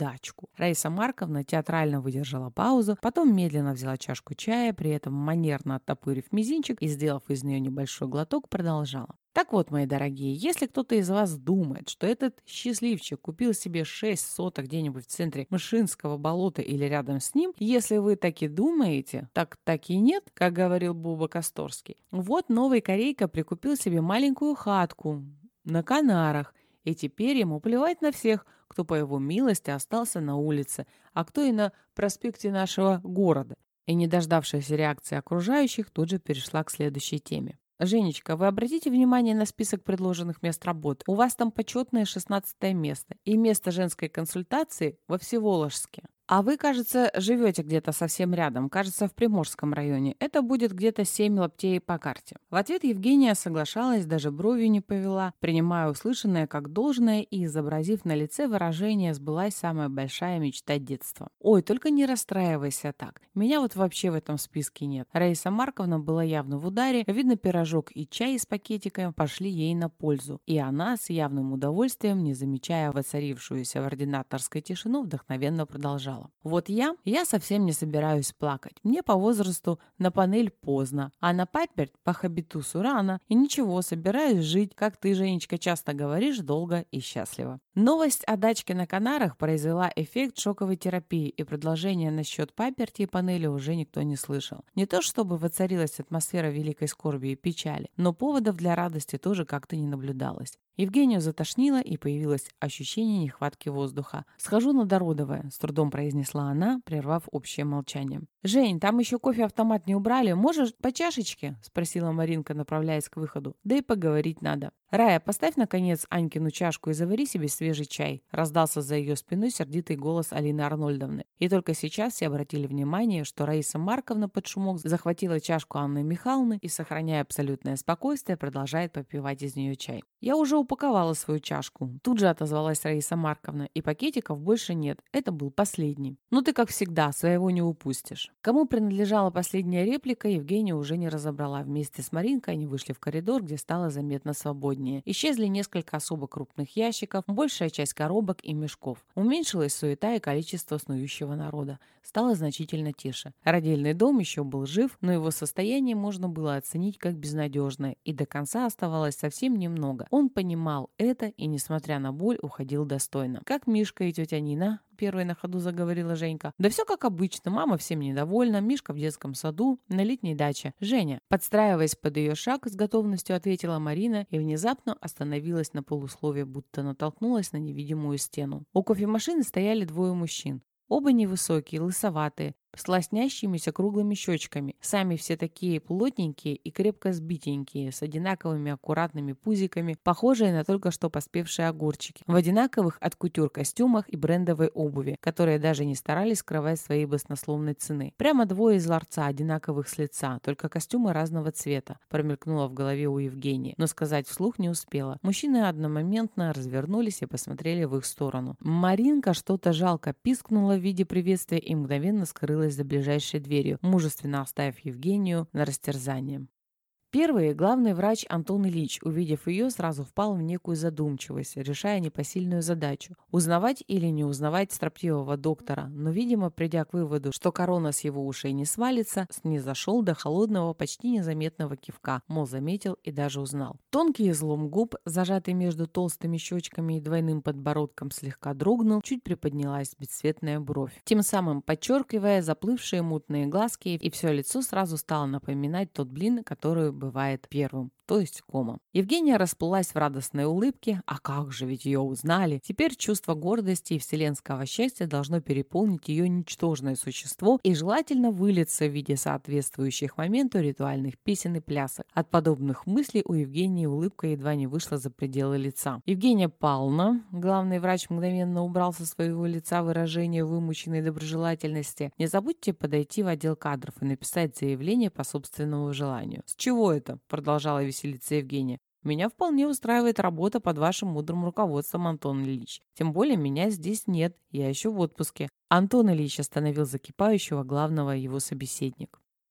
дачку. Раиса Марковна театрально выдержала паузу, потом медленно взяла чашку чая, при этом манерно оттопырив мизинчик и, сделав из нее небольшой глоток, продолжала. Так вот, мои дорогие, если кто-то из вас думает, что этот счастливчик купил себе 6 соток где-нибудь в центре Мышинского болота или рядом с ним, если вы так и думаете, так и нет, как говорил Буба Косторский. Вот новый корейка прикупил себе маленькую хатку на Канарах, и теперь ему плевать на всех, кто по его милости остался на улице, а кто и на проспекте нашего города. И, не дождавшись реакции окружающих, тут же перешла к следующей теме. «Женечка, вы обратите внимание на список предложенных мест работы. У вас там почетное 16 место и место женской консультации во Всеволожске. А вы, кажется, живете где-то совсем рядом, кажется, в Приморском районе. Это будет где-то 7 лаптей по карте». В ответ Евгения соглашалась, даже бровью не повела, принимая услышанное как должное и изобразив на лице выражение «сбылась самая большая мечта детства». «Ой, только не расстраивайся так. Меня вот вообще в этом списке нет». Раиса Марковна была явно в ударе, видно, пирожок и чай из пакетика пошли ей на пользу, и она с явным удовольствием, не замечая воцарившуюся в ординаторской тишину, вдохновенно продолжала. Вот я совсем не собираюсь плакать. Мне по возрасту на панель поздно, а на паперть по хабитусу рано. И ничего, собираюсь жить, как ты, Женечка, часто говоришь, долго и счастливо. Новость о дачке на Канарах произвела эффект шоковой терапии, и предложения насчет паперти и панели уже никто не слышал. Не то чтобы воцарилась атмосфера великой скорби и печали, но поводов для радости тоже как-то не наблюдалось. Евгению затошнило, и появилось ощущение нехватки воздуха. «Схожу на Дородовое», — с трудом произнесла она, прервав общее молчание. «Жень, там еще кофе-автомат не убрали. Можешь по чашечке?» — спросила Маринка, направляясь к выходу. «Да и поговорить надо». «Рая, поставь, наконец, Анькину чашку и завари себе свежий чай», — раздался за ее спиной сердитый голос Алины Арнольдовны. И только сейчас все обратили внимание, что Раиса Марковна под шумок захватила чашку Анны Михайловны и, сохраняя абсолютное спокойствие, продолжает попивать из нее чай. «Я уже упаковала свою чашку», — тут же отозвалась Раиса Марковна, «и пакетиков больше нет. Это был последний». «Ну ты, как всегда, своего не упустишь». Кому принадлежала последняя реплика, Евгения уже не разобрала. Вместе с Маринкой они вышли в коридор, где стало заметно свободнее. Исчезли несколько особо крупных ящиков, большая часть коробок и мешков. Уменьшилась суета и количество снующего народа. Стало значительно тише. Родильный дом еще был жив, но его состояние можно было оценить как безнадежное, и до конца оставалось совсем немного. Он понимал это и, несмотря на боль, уходил достойно. «Как Мишка и тетя Нина?» — первой на ходу заговорила Женька. «Да все как обычно. Мама всем недовольна, Мишка в детском саду, на летней даче. Женя». Подстраиваясь под ее шаг, с готовностью ответила Марина и внезапно остановилась на полусловие, будто натолкнулась на невидимую стену. У кофемашины стояли двое мужчин. Оба невысокие, лысоватые, с лоснящимися круглыми щечками. Сами все такие плотненькие и крепко сбитенькие, с одинаковыми аккуратными пузиками, похожие на только что поспевшие огурчики, в одинаковых от кутюр костюмах и брендовой обуви, которые даже не старались скрывать своей баснословной цены. Прямо двое из ларца, одинаковых с лица, только костюмы разного цвета, промелькнуло в голове у Евгении, но сказать вслух не успела. Мужчины одномоментно развернулись и посмотрели в их сторону. Маринка что-то жалко пискнула в виде приветствия и мгновенно скрылась за ближайшей дверью, мужественно оставив Евгению на растерзание. Первый, главный врач Антон Ильич, увидев ее, сразу впал в некую задумчивость, решая непосильную задачу. Узнавать или не узнавать строптивого доктора, но, видимо, придя к выводу, что корона с его ушей не свалится, снизошел до холодного, почти незаметного кивка, мол, заметил и даже узнал. Тонкий излом губ, зажатый между толстыми щечками и двойным подбородком, слегка дрогнул, чуть приподнялась бесцветная бровь, тем самым подчеркивая заплывшие мутные глазки, и все лицо сразу стало напоминать тот блин, который бывает первым, то есть комом. Евгения расплылась в радостной улыбке. А как же, ведь ее узнали. Теперь чувство гордости и вселенского счастья должно переполнить ее ничтожное существо и желательно вылиться в виде соответствующих моменту ритуальных песен и плясок. От подобных мыслей у Евгении улыбка едва не вышла за пределы лица. «Евгения Павловна», главный врач мгновенно убрал со своего лица выражение вымученной доброжелательности, «не забудьте подойти в отдел кадров и написать заявление по собственному желанию». «С чего это?» — продолжала веселиться Евгения. «Меня вполне устраивает работа под вашим мудрым руководством, Антон Ильич. Тем более меня здесь нет, я еще в отпуске». Антон Ильич остановил закипающего главного его собеседник.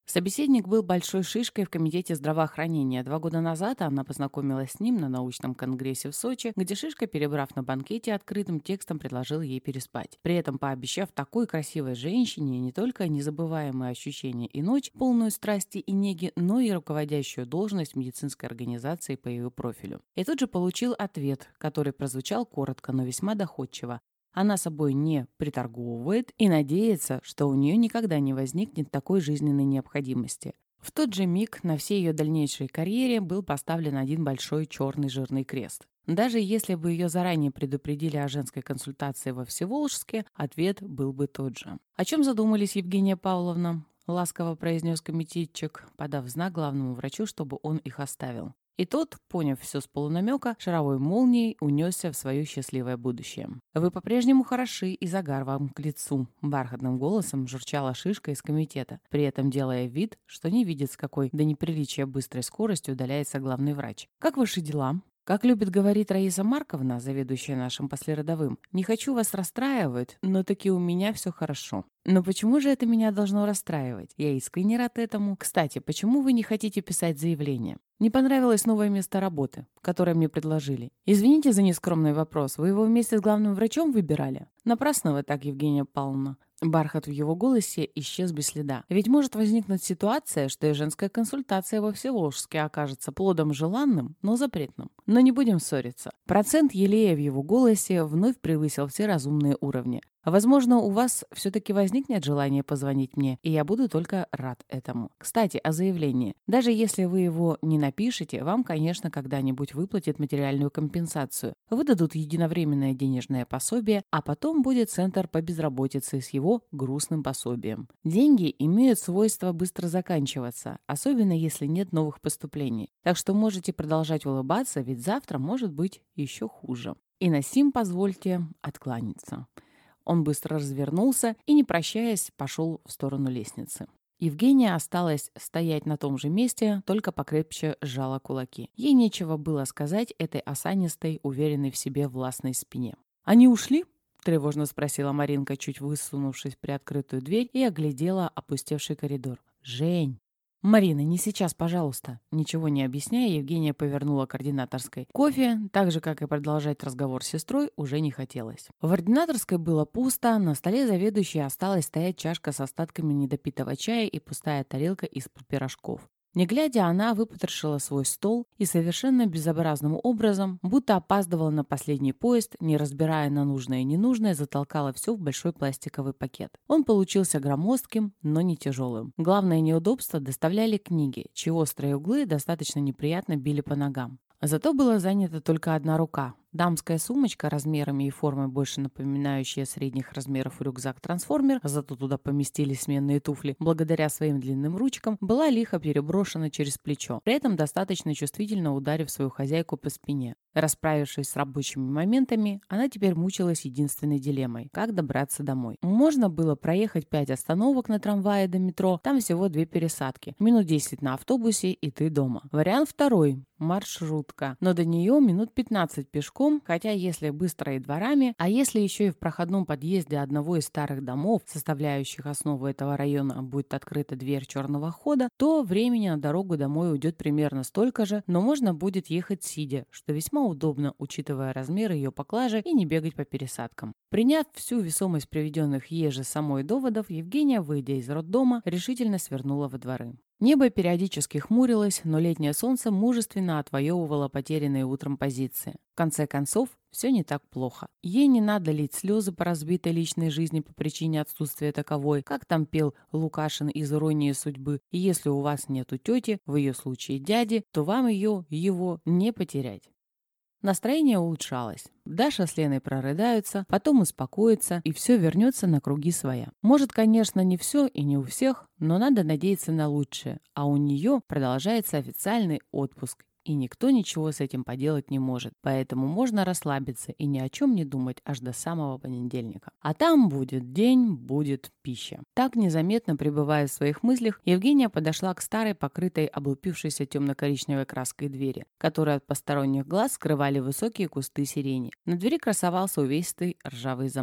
Собеседник был большой шишкой в комитете здравоохранения. 2 года назад она познакомилась с ним на научном конгрессе в Сочи, где шишка, перебрав на банкете, открытым текстом предложил ей переспать. При этом пообещав такой красивой женщине не только незабываемые ощущения и ночь, полную страсти и неги, но и руководящую должность в медицинской организации по ее профилю. И тут же получил ответ, который прозвучал коротко, но весьма доходчиво. Она собой не приторговывает и надеется, что у нее никогда не возникнет такой жизненной необходимости. В тот же миг на всей ее дальнейшей карьере был поставлен один большой черный жирный крест. Даже если бы ее заранее предупредили о женской консультации во Всеволожске, ответ был бы тот же. «О чем задумались, Евгения Павловна?» — ласково произнес комитетчик, подав знак главному врачу, чтобы он их оставил. И тот, поняв все с полунамека, шаровой молнией унесся в свое счастливое будущее. «Вы по-прежнему хороши, и загар вам к лицу», — бархатным голосом журчала шишка из комитета, при этом делая вид, что не видит, с какой до неприличия быстрой скоростью удаляется главный врач. «Как ваши дела?» Как любит говорить Раиса Марковна, заведующая нашим послеродовым, «Не хочу вас расстраивать, но таки у меня все хорошо». Но почему же это меня должно расстраивать? Я искренне рад этому. Кстати, почему вы не хотите писать заявление? Не понравилось новое место работы, которое мне предложили. Извините за нескромный вопрос, вы его вместе с главным врачом выбирали? Напрасно вы так, Евгения Павловна. Бархат в его голосе исчез без следа. Ведь может возникнуть ситуация, что и женская консультация во Всеволожске окажется плодом желанным, но запретным. Но не будем ссориться. Процент елея в его голосе вновь превысил все разумные уровни. Возможно, у вас все-таки возникнет желание позвонить мне, и я буду только рад этому. Кстати, о заявлении. Даже если вы его не напишете, вам, конечно, когда-нибудь выплатят материальную компенсацию. Выдадут единовременное денежное пособие, а потом будет центр по безработице с его грустным пособием. Деньги имеют свойство быстро заканчиваться, особенно если нет новых поступлений. Так что можете продолжать улыбаться, ведь завтра может быть еще хуже. И на сим позвольте откланяться. Он быстро развернулся и, не прощаясь, пошел в сторону лестницы. Евгения осталась стоять на том же месте, только покрепче сжала кулаки. Ей нечего было сказать этой осанистой, уверенной в себе властной спине. «Они ушли?» — тревожно спросила Маринка, чуть высунувшись в приоткрытую дверь, и оглядела опустевший коридор. «Жень!» «Марина, не сейчас, пожалуйста». Ничего не объясняя, Евгения повернула к ординаторской. Кофе, так же, как и продолжать разговор с сестрой, уже не хотелось. В ординаторской было пусто, на столе заведующей осталась стоять чашка с остатками недопитого чая и пустая тарелка из-под пирожков. Не глядя, она выпотрошила свой стол и совершенно безобразным образом, будто опаздывала на последний поезд, не разбирая на нужное и ненужное, затолкала все в большой пластиковый пакет. Он получился громоздким, но не тяжелым. Главное неудобство доставляли книги, чьи острые углы достаточно неприятно били по ногам. Зато была занята только одна рука. Дамская сумочка, размерами и формой больше напоминающая средних размеров рюкзак-трансформер, зато туда поместились сменные туфли, благодаря своим длинным ручкам, была лихо переброшена через плечо, при этом достаточно чувствительно ударив свою хозяйку по спине. Расправившись с рабочими моментами, она теперь мучилась единственной дилеммой – как добраться домой. Можно было проехать 5 остановок на трамвае до метро, там всего 2 пересадки, минут 10 на автобусе и ты дома. Вариант второй – маршрутка, но до нее минут 15 пешком, хотя если быстро и дворами, а если еще и в проходном подъезде одного из старых домов, составляющих основу этого района, будет открыта дверь черного хода, то времени на дорогу домой уйдет примерно столько же, но можно будет ехать сидя, что весьма удобно, учитывая размеры ее поклажи и не бегать по пересадкам. Приняв всю весомость приведенных ей же самой доводов, Евгения, выйдя из роддома, решительно свернула во дворы. Небо периодически хмурилось, но летнее солнце мужественно отвоевывало потерянные утром позиции. В конце концов, все не так плохо. Ей не надо лить слезы по разбитой личной жизни по причине отсутствия таковой, как там пел Лукашин из «Иронии судьбы». И если у вас нету тети, в ее случае дяди, то вам его не потерять. Настроение улучшалось. Даша с Леной прорыдаются, потом успокоятся, и все вернется на круги своя. Может, конечно, не все и не у всех, но надо надеяться на лучшее. А у нее продолжается официальный отпуск, и никто ничего с этим поделать не может. Поэтому можно расслабиться и ни о чем не думать аж до самого понедельника. А там будет день, будет пища. Так, незаметно пребывая в своих мыслях, Евгения подошла к старой, покрытой облупившейся темно-коричневой краской двери, которую от посторонних глаз скрывали высокие кусты сирени. На двери красовался увесистый ржавый замок.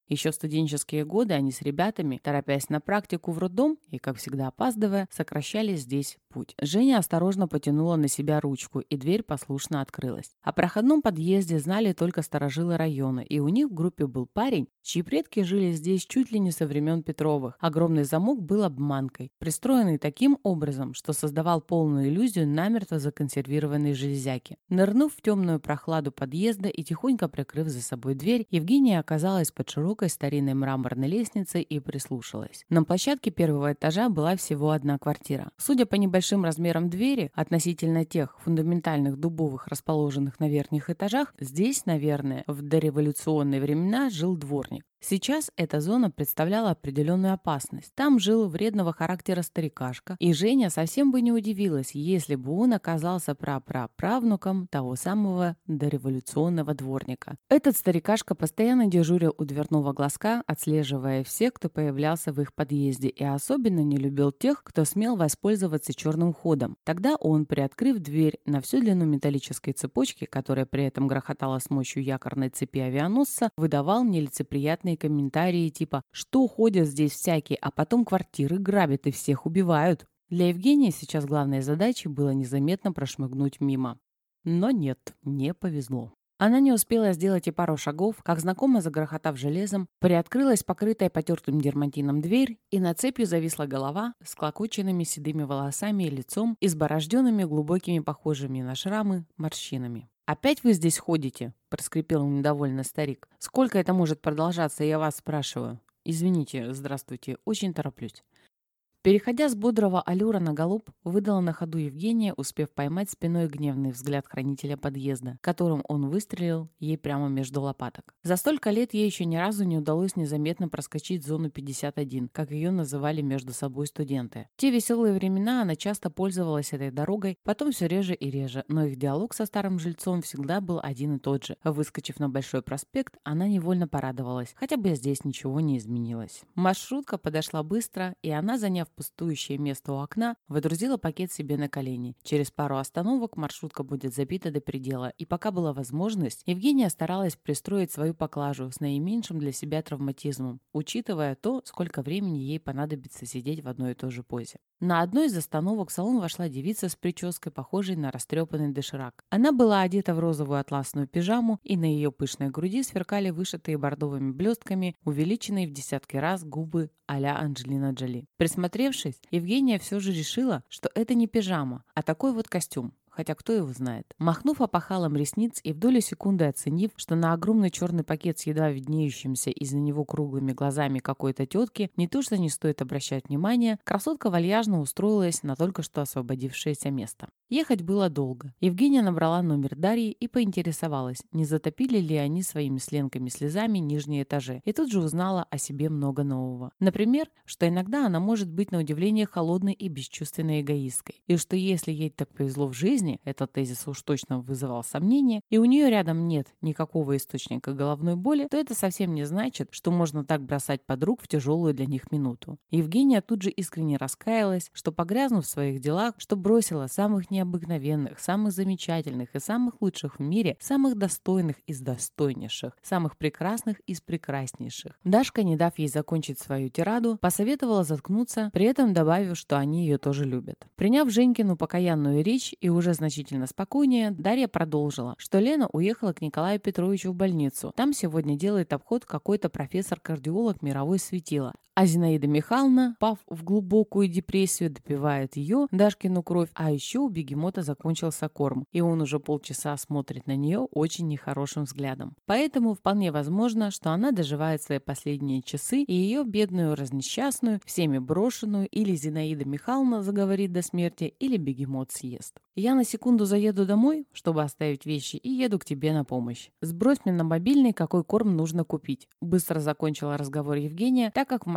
Еще в студенческие годы они с ребятами, торопясь на практику в роддом и, как всегда опаздывая, сокращали здесь путь. Женя осторожно потянула на себя ручку, и дверь послушно открылась. О проходном подъезде знали только старожилы района, и у них в группе был парень, чьи предки жили здесь чуть ли не со времен Петровых. Огромный замок был обманкой, пристроенный таким образом, что создавал полную иллюзию намертво законсервированной железяки. Нырнув в темную прохладу подъезда и тихонько прикрыв за собой дверь, Евгения оказалась под широкой старинной мраморной лестницей и прислушалась. На площадке первого этажа была всего одна квартира. Судя по небольшим размерам двери, относительно тех фундаментальных дубовых, расположенных на верхних этажах, здесь, наверное, в дореволюционные времена жил дворник. Сейчас эта зона представляла определенную опасность. Там жил вредного характера старикашка, и Женя совсем бы не удивилась, если бы он оказался прапраправнуком того самого дореволюционного дворника. Этот старикашка постоянно дежурил у дверного глазка, отслеживая всех, кто появлялся в их подъезде, и особенно не любил тех, кто смел воспользоваться черным ходом. Тогда он, приоткрыв дверь на всю длину металлической цепочки, которая при этом грохотала с мощью якорной цепи авианосца, выдавал нелицеприятные комментарии типа «Что ходят здесь всякие, а потом квартиры грабят и всех убивают?». Для Евгении сейчас главной задачей было незаметно прошмыгнуть мимо. Но нет, не повезло. Она не успела сделать и пару шагов, как знакомо загрохотав железом, приоткрылась покрытая потертым дерматином дверь, и на цепью зависла голова с клокоченными седыми волосами и лицом, изборожденными глубокими, похожими на шрамы, морщинами. «Опять вы здесь ходите?» – проскрипел недовольно старик. «Сколько это может продолжаться, я вас спрашиваю?» «Извините, здравствуйте, очень тороплюсь». Переходя с бодрого аллюра на галоп, выдала на ходу Евгения, успев поймать спиной гневный взгляд хранителя подъезда, которым он выстрелил ей прямо между лопаток. За столько лет ей еще ни разу не удалось незаметно проскочить зону 51, как ее называли между собой студенты. В те веселые времена она часто пользовалась этой дорогой, потом все реже и реже, но их диалог со старым жильцом всегда был один и тот же. Выскочив на Большой проспект, она невольно порадовалась, хотя бы здесь ничего не изменилось. Маршрутка подошла быстро, и она, заняв пустующее место у окна, выдрузила пакет себе на колени. Через пару остановок маршрутка будет забита до предела, и пока была возможность, Евгения старалась пристроить свою поклажу с наименьшим для себя травматизмом, учитывая то, сколько времени ей понадобится сидеть в одной и той же позе. На одной из остановок в салон вошла девица с прической, похожей на растрепанный доширак. Она была одета в розовую атласную пижаму, и на ее пышной груди сверкали вышитые бордовыми блестками, увеличенные в десятки раз губы а-ля Анджелина Джоли. Присмотревшись, Евгения все же решила, что это не пижама, а такой вот костюм. Хотя кто его знает. Махнув опахалом ресниц и в долю секунды оценив, что на огромный черный пакет с едва виднеющимся из-за него круглыми глазами какой-то тетки не то что не стоит обращать внимания, красотка вальяжно устроилась на только что освободившееся место. Ехать было долго. Евгения набрала номер Дарьи и поинтересовалась, не затопили ли они своими с Ленками слезами нижние этажи, и тут же узнала о себе много нового. Например, что иногда она может быть на удивление холодной и бесчувственной эгоисткой, и что если ей так повезло в жизни, этот тезис уж точно вызывал сомнения, и у нее рядом нет никакого источника головной боли, то это совсем не значит, что можно так бросать подруг в тяжелую для них минуту. Евгения тут же искренне раскаялась, что, погрязнув в своих делах, что бросила самых необыкновенных, самых замечательных и самых лучших в мире, самых достойных из достойнейших, самых прекрасных из прекраснейших. Дашка, не дав ей закончить свою тираду, посоветовала заткнуться, при этом добавив, что они ее тоже любят. Приняв Женькину покаянную речь и уже значительно спокойнее, Дарья продолжила, что Лена уехала к Николаю Петровичу в больницу. Там сегодня делает обход какой-то профессор-кардиолог мировой светила. А Зинаида Михайловна, пав в глубокую депрессию, допивает ее, Дашкину кровь, а еще у бегемота закончился корм, и он уже полчаса смотрит на нее очень нехорошим взглядом. Поэтому вполне возможно, что она доживает свои последние часы, и ее бедную разнесчастную, всеми брошенную, или Зинаида Михайловна заговорит до смерти, или бегемот съест. Я на секунду заеду домой, чтобы оставить вещи, и еду к тебе на помощь. Сбрось мне на мобильный, какой корм нужно купить. Быстро закончила разговор Евгения, так как в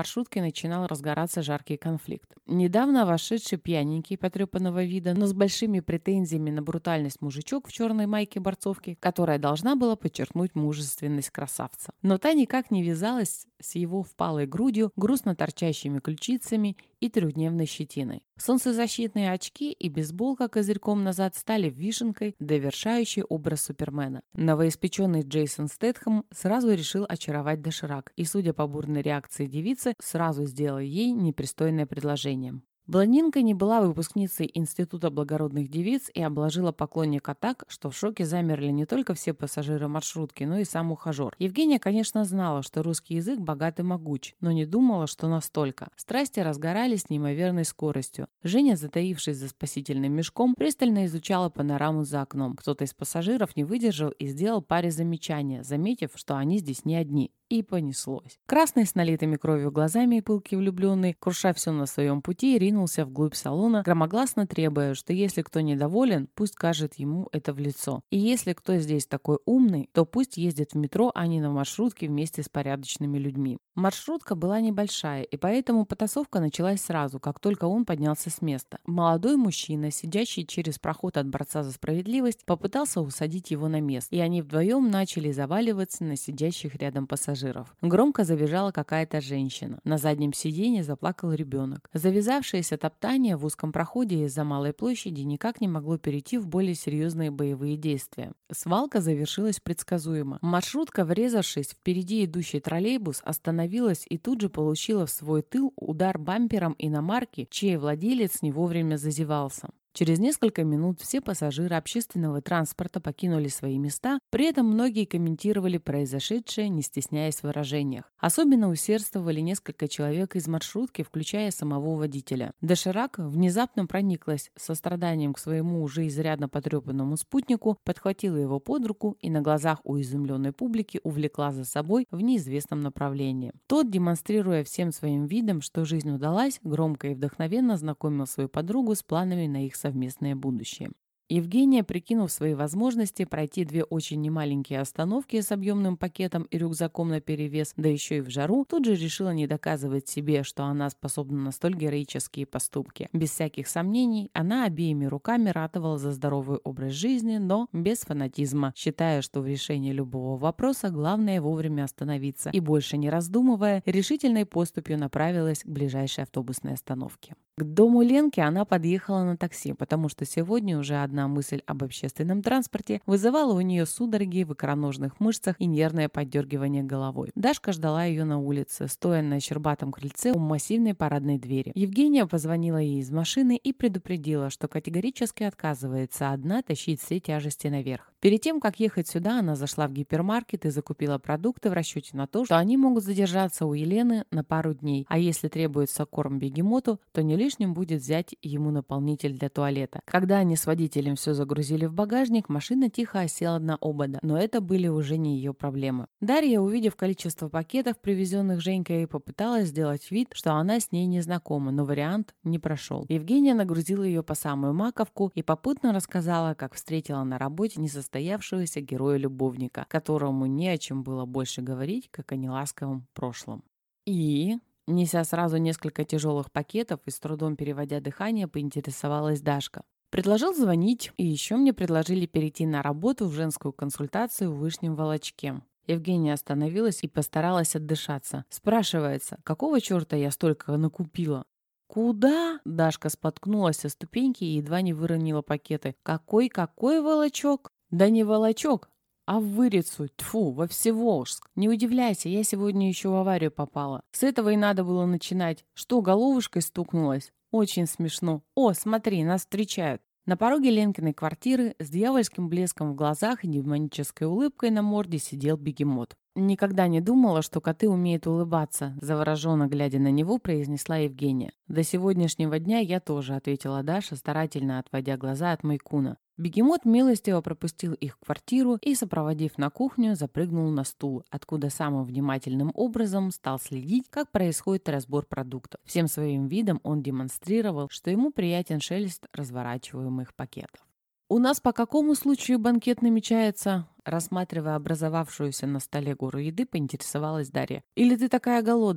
маршрутке начинал разгораться жаркий конфликт. Недавно вошедший пьяненький, потрепанного вида, но с большими претензиями на брутальность мужичок в черной майке-борцовке, которая должна была подчеркнуть мужественность красавца. Но та никак не вязалась с его впалой грудью, грустно торчащими ключицами и трехдневной щетиной. Солнцезащитные очки и бейсболка козырьком назад стали вишенкой, довершающей образ Супермена. Новоиспеченный Джейсон Стэтхэм сразу решил очаровать доширак и, судя по бурной реакции девицы, сразу сделал ей непристойное предложение. Блондинка не была выпускницей Института благородных девиц и обложила поклонника так, что в шоке замерли не только все пассажиры маршрутки, но и сам ухажер. Евгения, конечно, знала, что русский язык богат и могуч, но не думала, что настолько. Страсти разгорались с неимоверной скоростью. Женя, затаившись за спасительным мешком, пристально изучала панораму за окном. Кто-то из пассажиров не выдержал и сделал паре замечания, заметив, что они здесь не одни. И понеслось. Красный с налитыми кровью глазами и пылкий влюбленный, круша все на своем пути, ринулся вглубь салона, громогласно требуя, что если кто недоволен, пусть скажет ему это в лицо. И если кто здесь такой умный, то пусть ездит в метро, а не на маршрутке вместе с порядочными людьми. Маршрутка была небольшая, и поэтому потасовка началась сразу, как только он поднялся с места. Молодой мужчина, сидящий через проход от борца за справедливость, попытался усадить его на место, и они вдвоем начали заваливаться на сидящих рядом пассажиров. Громко завизжала какая-то женщина. На заднем сиденье заплакал ребенок. Завязавшееся топтание в узком проходе из-за малой площади никак не могло перейти в более серьезные боевые действия. Свалка завершилась предсказуемо. Маршрутка, врезавшись впереди идущий троллейбус, остановилась и тут же получила в свой тыл удар бампером иномарки, чей владелец не вовремя зазевался. Через несколько минут все пассажиры общественного транспорта покинули свои места, при этом многие комментировали произошедшее, не стесняясь в выражениях. Особенно усердствовали несколько человек из маршрутки, включая самого водителя. Доширак внезапно прониклась состраданием к своему уже изрядно потрепанному спутнику, подхватила его под руку и на глазах у изумленной публики увлекла за собой в неизвестном направлении. Тот, демонстрируя всем своим видом, что жизнь удалась, громко и вдохновенно знакомил свою подругу с планами на их совместное будущее. Евгения, прикинув свои возможности пройти 2 очень немаленькие остановки с объемным пакетом и рюкзаком наперевес, да еще и в жару, тут же решила не доказывать себе, что она способна на столь героические поступки. Без всяких сомнений, она обеими руками ратовала за здоровый образ жизни, но без фанатизма, считая, что в решении любого вопроса главное вовремя остановиться, и больше не раздумывая, решительной поступью направилась к ближайшей автобусной остановке. К дому Ленки она подъехала на такси, потому что сегодня уже одна мысль об общественном транспорте вызывала у нее судороги в икроножных мышцах и нервное поддергивание головой. Дашка ждала ее на улице, стоя на щербатом крыльце у массивной парадной двери. Евгения позвонила ей из машины и предупредила, что категорически отказывается одна тащить все тяжести наверх. Перед тем, как ехать сюда, она зашла в гипермаркет и закупила продукты в расчете на то, что они могут задержаться у Елены на пару дней, а если требуется корм бегемоту, то не лишним будет взять ему наполнитель для туалета. Когда они с водителем все загрузили в багажник, машина тихо осела на обода, но это были уже не ее проблемы. Дарья, увидев количество пакетов, привезенных Женькой, попыталась сделать вид, что она с ней не знакома, но вариант не прошел. Евгения нагрузила ее по самую маковку и попутно рассказала, как встретила на работе несостоявшегося героя-любовника, которому не о чем было больше говорить, как о неласковом прошлом. И... Неся сразу несколько тяжелых пакетов и с трудом переводя дыхание, поинтересовалась Дашка. Предложил звонить, и еще мне предложили перейти на работу в женскую консультацию в Вышнем Волочке. Евгения остановилась и постаралась отдышаться. Спрашивается, какого черта я столько накупила? «Куда?» – Дашка споткнулась о ступеньки и едва не выронила пакеты. «Какой волочок?» «Да не волочок, а в Вырицу, тьфу, во Всеволжск. Не удивляйся, я сегодня еще в аварию попала. С этого и надо было начинать. Что, головушкой стукнулась? Очень смешно. О, смотри, нас встречают». На пороге Ленкиной квартиры с дьявольским блеском в глазах и демонической улыбкой на морде сидел бегемот. «Никогда не думала, что коты умеют улыбаться», — завороженно глядя на него, произнесла Евгения. «До сегодняшнего дня я тоже», — ответила Даша, старательно отводя глаза от Майкуна. Бегемот милостиво пропустил их в квартиру и, сопроводив на кухню, запрыгнул на стул, откуда самым внимательным образом стал следить, как происходит разбор продуктов. Всем своим видом он демонстрировал, что ему приятен шелест разворачиваемых пакетов. «У нас по какому случаю банкет намечается?» Рассматривая образовавшуюся на столе гору еды, поинтересовалась Дарья. «Или ты такая голодная?»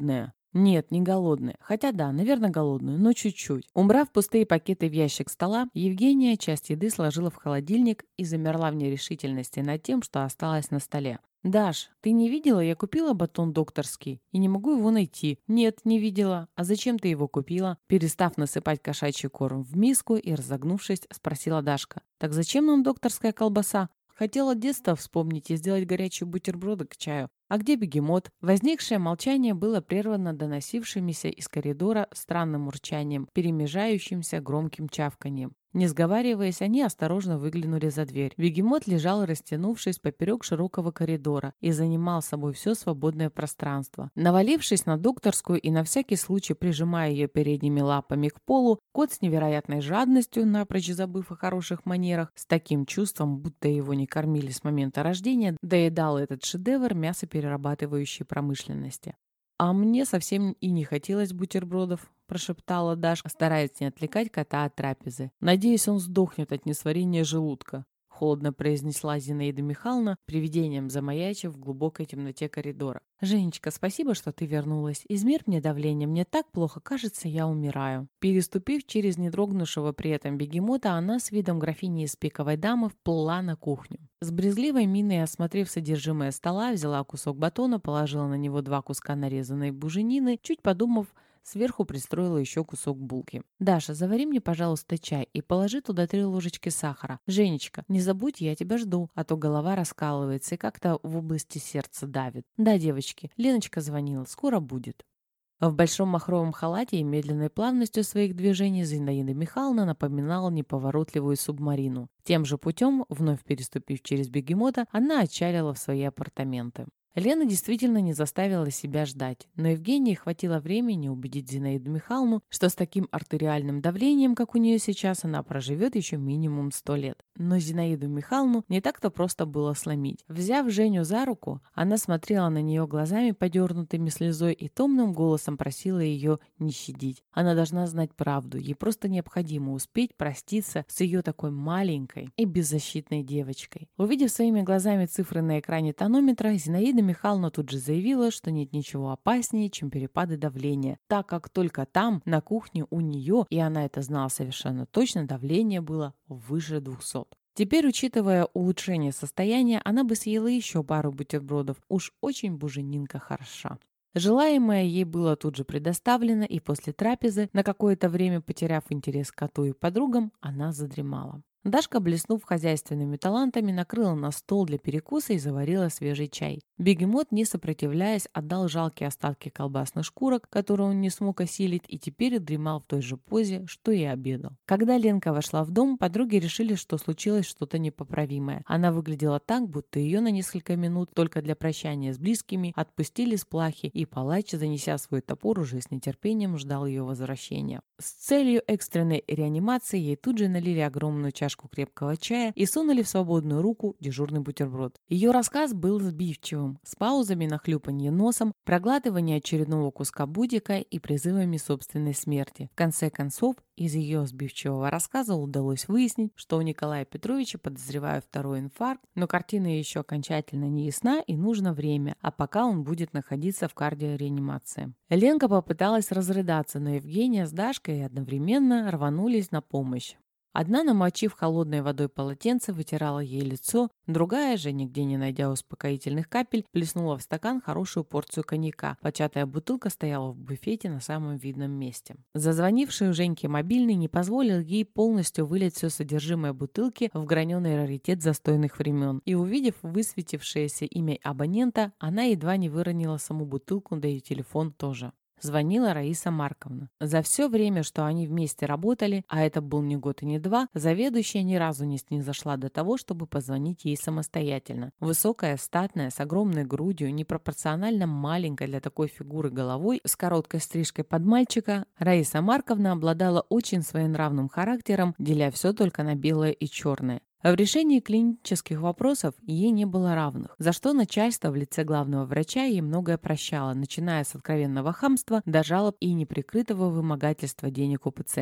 Нет, не голодная. Хотя да, наверное, голодную, но чуть-чуть. Убрав пустые пакеты в ящик стола, Евгения часть еды сложила в холодильник и замерла в нерешительности над тем, что осталось на столе. «Даш, ты не видела? Я купила батон докторский и не могу его найти». «Нет, не видела. А зачем ты его купила?» Перестав насыпать кошачий корм в миску и разогнувшись, спросила Дашка. «Так зачем нам докторская колбаса?» Хотела детство вспомнить и сделать горячие бутерброды к чаю. А где бегемот? Возникшее молчание было прервано доносившимися из коридора странным урчанием, перемежающимся громким чавканьем. Не сговариваясь, они осторожно выглянули за дверь. Бегемот лежал, растянувшись поперек широкого коридора, и занимал собой все свободное пространство. Навалившись на докторскую и на всякий случай прижимая ее передними лапами к полу, кот с невероятной жадностью, напрочь забыв о хороших манерах, с таким чувством, будто его не кормили с момента рождения, доедал этот шедевр мясоперерабатывающей промышленности. «А мне совсем и не хотелось бутербродов», – прошептала Дашка, стараясь не отвлекать кота от трапезы. «Надеюсь, он сдохнет от несварения желудка», – холодно произнесла Зинаида Михайловна, привидением замаячив в глубокой темноте коридора. «Женечка, спасибо, что ты вернулась. Измерь мне давление. Мне так плохо, кажется, я умираю». Переступив через недрогнувшего при этом бегемота, она с видом графини из «Пиковой дамы» вплыла на кухню. С брезгливой миной, осмотрев содержимое стола, взяла кусок батона, положила на него 2 куска нарезанной буженины, чуть подумав, сверху пристроила еще кусок булки. «Даша, завари мне, пожалуйста, чай и положи туда 3 ложечки сахара. Женечка, не забудь, я тебя жду, а то голова раскалывается и как-то в области сердца давит». «Да, девочки, Леночка звонила, скоро будет». В большом махровом халате и медленной плавностью своих движений Зинаида Михайловна напоминала неповоротливую субмарину. Тем же путем, вновь переступив через бегемота, она отчалила в свои апартаменты. Лена действительно не заставила себя ждать, но Евгении хватило времени убедить Зинаиду Михайловну, что с таким артериальным давлением, как у нее сейчас, она проживет еще минимум 100 лет. Но Зинаиду Михайловну не так-то просто было сломить. Взяв Женю за руку, она смотрела на нее глазами, подернутыми слезой, и томным голосом просила ее не щадить. Она должна знать правду, ей просто необходимо успеть проститься с ее такой маленькой и беззащитной девочкой. Увидев своими глазами цифры на экране тонометра, Зинаида Михайловна тут же заявила, что нет ничего опаснее, чем перепады давления, так как только там, на кухне у нее, и она это знала совершенно точно, давление было выше 200. Теперь, учитывая улучшение состояния, она бы съела еще пару бутербродов. Уж очень буженинка хороша. Желаемое ей было тут же предоставлено, и после трапезы, на какое-то время потеряв интерес к коту и подругам, она задремала. Дашка, блеснув хозяйственными талантами, накрыла на стол для перекуса и заварила свежий чай. Бегемот, не сопротивляясь, отдал жалкие остатки колбасных шкурок, которые он не смог осилить, и теперь дремал в той же позе, что и обедал. Когда Ленка вошла в дом, подруги решили, что случилось что-то непоправимое. Она выглядела так, будто ее на несколько минут только для прощания с близкими отпустили с плахи, и палач, занеся свой топор, уже с нетерпением ждал ее возвращения. С целью экстренной реанимации ей тут же налили огромную чашку крепкого чая и сунули в свободную руку дежурный бутерброд. Ее рассказ был сбивчивым, с паузами на хлюпанье носом, проглатывание очередного куска будика и призывами собственной смерти. В конце концов, из ее сбивчивого рассказа удалось выяснить, что у Николая Петровича подозревают второй инфаркт, но картина еще окончательно не ясна и нужно время, а пока он будет находиться в кардиореанимации. Ленка попыталась разрыдаться, но Евгения с Дашкой одновременно рванулись на помощь. Одна, намочив холодной водой полотенце, вытирала ей лицо, другая же, нигде не найдя успокоительных капель, плеснула в стакан хорошую порцию коньяка. Початая бутылка стояла в буфете на самом видном месте. Зазвонивший у Женьки мобильный не позволил ей полностью вылить все содержимое бутылки в граненый раритет застойных времен. И увидев высветившееся имя абонента, она едва не выронила саму бутылку, да и телефон тоже. Звонила Раиса Марковна. За все время, что они вместе работали, а это был не год и не 2, заведующая ни разу не снизошла до того, чтобы позвонить ей самостоятельно. Высокая, статная, с огромной грудью, непропорционально маленькой для такой фигуры головой, с короткой стрижкой под мальчика, Раиса Марковна обладала очень своенравным характером, деля все только на белое и черное. В решении клинических вопросов ей не было равных, за что начальство в лице главного врача ей многое прощало, начиная с откровенного хамства до жалоб и неприкрытого вымогательства денег у пациентов.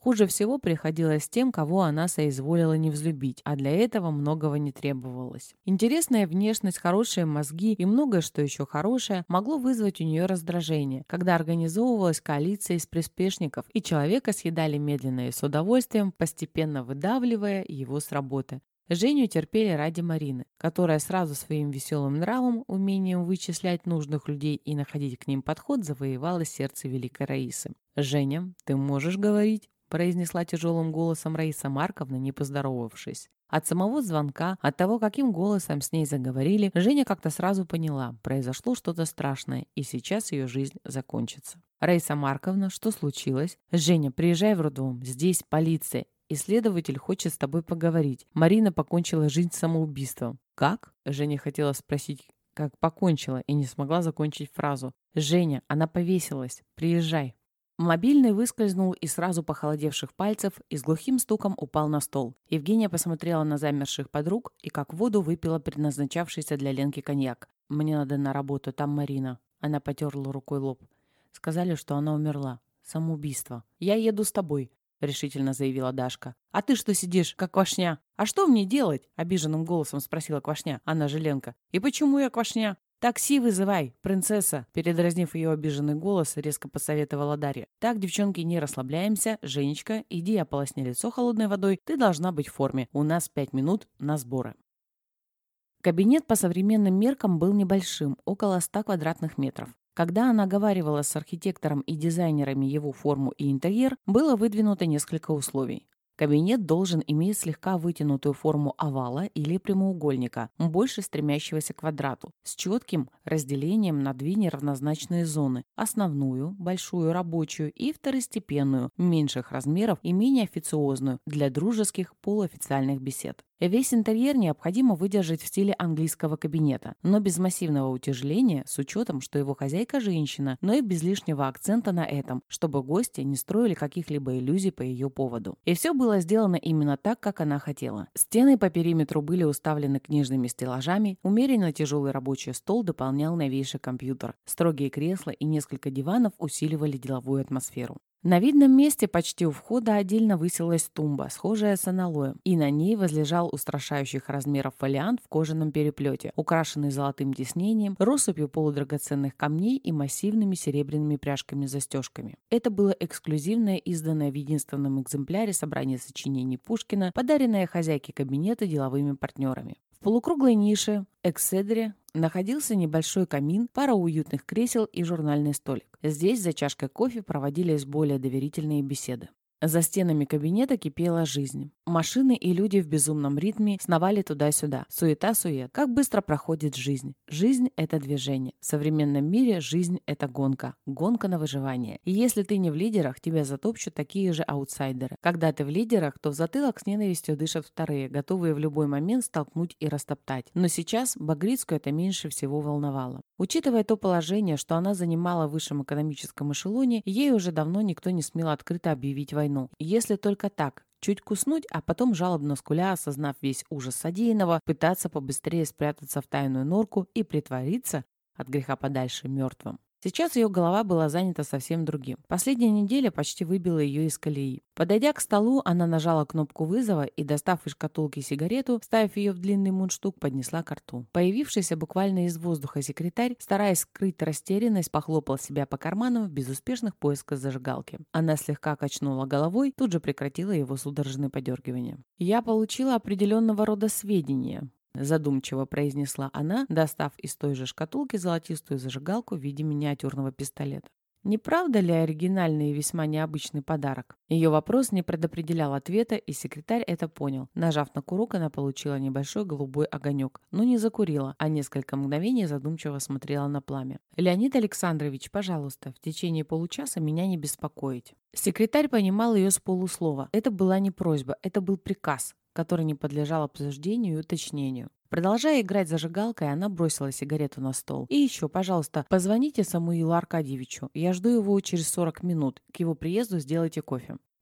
Хуже всего приходилось тем, кого она соизволила не взлюбить, а для этого многого не требовалось. Интересная внешность, хорошие мозги и многое, что еще хорошее, могло вызвать у нее раздражение, когда организовывалась коалиция из приспешников, и человека съедали медленно и с удовольствием, постепенно выдавливая его с работы. Женю терпели ради Марины, которая сразу своим веселым нравом, умением вычислять нужных людей и находить к ним подход, завоевала сердце великой Раисы. «Женя, ты можешь говорить?» – произнесла тяжелым голосом Раиса Марковна, не поздоровавшись. От самого звонка, от того, каким голосом с ней заговорили, Женя как-то сразу поняла, произошло что-то страшное, и сейчас ее жизнь закончится. «Раиса Марковна, что случилось?» «Женя, приезжай в роддом, здесь полиция. Исследователь хочет с тобой поговорить. Марина покончила жизнь самоубийством». «Как?» Женя хотела спросить, как покончила, и не смогла закончить фразу. «Женя, она повесилась. Приезжай». Мобильный выскользнул из сразу похолодевших пальцев и с глухим стуком упал на стол. Евгения посмотрела на замерших подруг и как воду выпила предназначавшийся для Ленки коньяк. «Мне надо на работу, там Марина». Она потерла рукой лоб. «Сказали, что она умерла. Самоубийство. Я еду с тобой», — решительно заявила Дашка. «А ты что сидишь, как Квашня?» «А что мне делать?» — обиженным голосом спросила Квашня, она же Ленка. «И почему я Квашня?» «Такси вызывай, принцесса!» Передразнив ее обиженный голос, резко посоветовала Дарья. «Так, девчонки, не расслабляемся. Женечка, иди ополосни лицо холодной водой. Ты должна быть в форме. У нас 5 минут на сборы». Кабинет по современным меркам был небольшим, около 100 квадратных метров. Когда она оговаривала с архитектором и дизайнерами его форму и интерьер, было выдвинуто несколько условий. Кабинет должен иметь слегка вытянутую форму овала или прямоугольника, больше стремящегося к квадрату, с четким разделением на две неравнозначные зоны – основную, большую рабочую и второстепенную, меньших размеров и менее официозную, для дружеских полуофициальных бесед. Весь интерьер необходимо выдержать в стиле английского кабинета, но без массивного утяжеления, с учетом, что его хозяйка женщина, но и без лишнего акцента на этом, чтобы гости не строили каких-либо иллюзий по ее поводу. И все было сделано именно так, как она хотела. Стены по периметру были уставлены книжными стеллажами, умеренно тяжелый рабочий стол дополнял новейший компьютер, строгие кресла и несколько диванов усиливали деловую атмосферу. На видном месте почти у входа отдельно высилась тумба, схожая с аналоем, и на ней возлежал устрашающих размеров фолиант в кожаном переплете, украшенный золотым тиснением, россыпью полудрагоценных камней и массивными серебряными пряжками-застежками. Это было эксклюзивное, изданное в единственном экземпляре собрание сочинений Пушкина, подаренное хозяйке кабинета деловыми партнерами. В полукруглой нише, экседре, находился небольшой камин, пара уютных кресел и журнальный столик. Здесь за чашкой кофе проводились более доверительные беседы. За стенами кабинета кипела жизнь. Машины и люди в безумном ритме сновали туда-сюда. Суета-сует. Как быстро проходит жизнь. Жизнь – это движение. В современном мире жизнь – это гонка. Гонка на выживание. И если ты не в лидерах, тебя затопчут такие же аутсайдеры. Когда ты в лидерах, то в затылок с ненавистью дышат вторые, готовые в любой момент столкнуть и растоптать. Но сейчас Багрицкую это меньше всего волновало. Учитывая то положение, что она занимала в высшем экономическом эшелоне, ей уже давно никто не смел открыто объявить войну. Если только так, чуть куснуть, а потом жалобно скуля, осознав весь ужас содеянного, пытаться побыстрее спрятаться в тайную норку и притвориться от греха подальше мертвым. Сейчас ее голова была занята совсем другим. Последняя неделя почти выбила ее из колеи. Подойдя к столу, она нажала кнопку вызова и, достав из шкатулки сигарету, вставив ее в длинный мундштук, поднесла ко рту. Появившийся буквально из воздуха секретарь, стараясь скрыть растерянность, похлопал себя по карманам в безуспешных поисках зажигалки. Она слегка качнула головой, тут же прекратила его судорожное подергивание. «Я получила определенного рода сведения», — задумчиво произнесла она, достав из той же шкатулки золотистую зажигалку в виде миниатюрного пистолета. Не правда ли оригинальный и весьма необычный подарок? Ее вопрос не предопределял ответа, и секретарь это понял. Нажав на курок, она получила небольшой голубой огонек, но не закурила, а несколько мгновений задумчиво смотрела на пламя. «Леонид Александрович, пожалуйста, в течение получаса меня не беспокоить». Секретарь понимал ее с полуслова. Это была не просьба, это был приказ, который не подлежал обсуждению и уточнению. Продолжая играть зажигалкой, она бросила сигарету на стол. «И еще, пожалуйста, позвоните Самуилу Аркадьевичу. Я жду его через 40 минут. К его приезду сделайте кофе».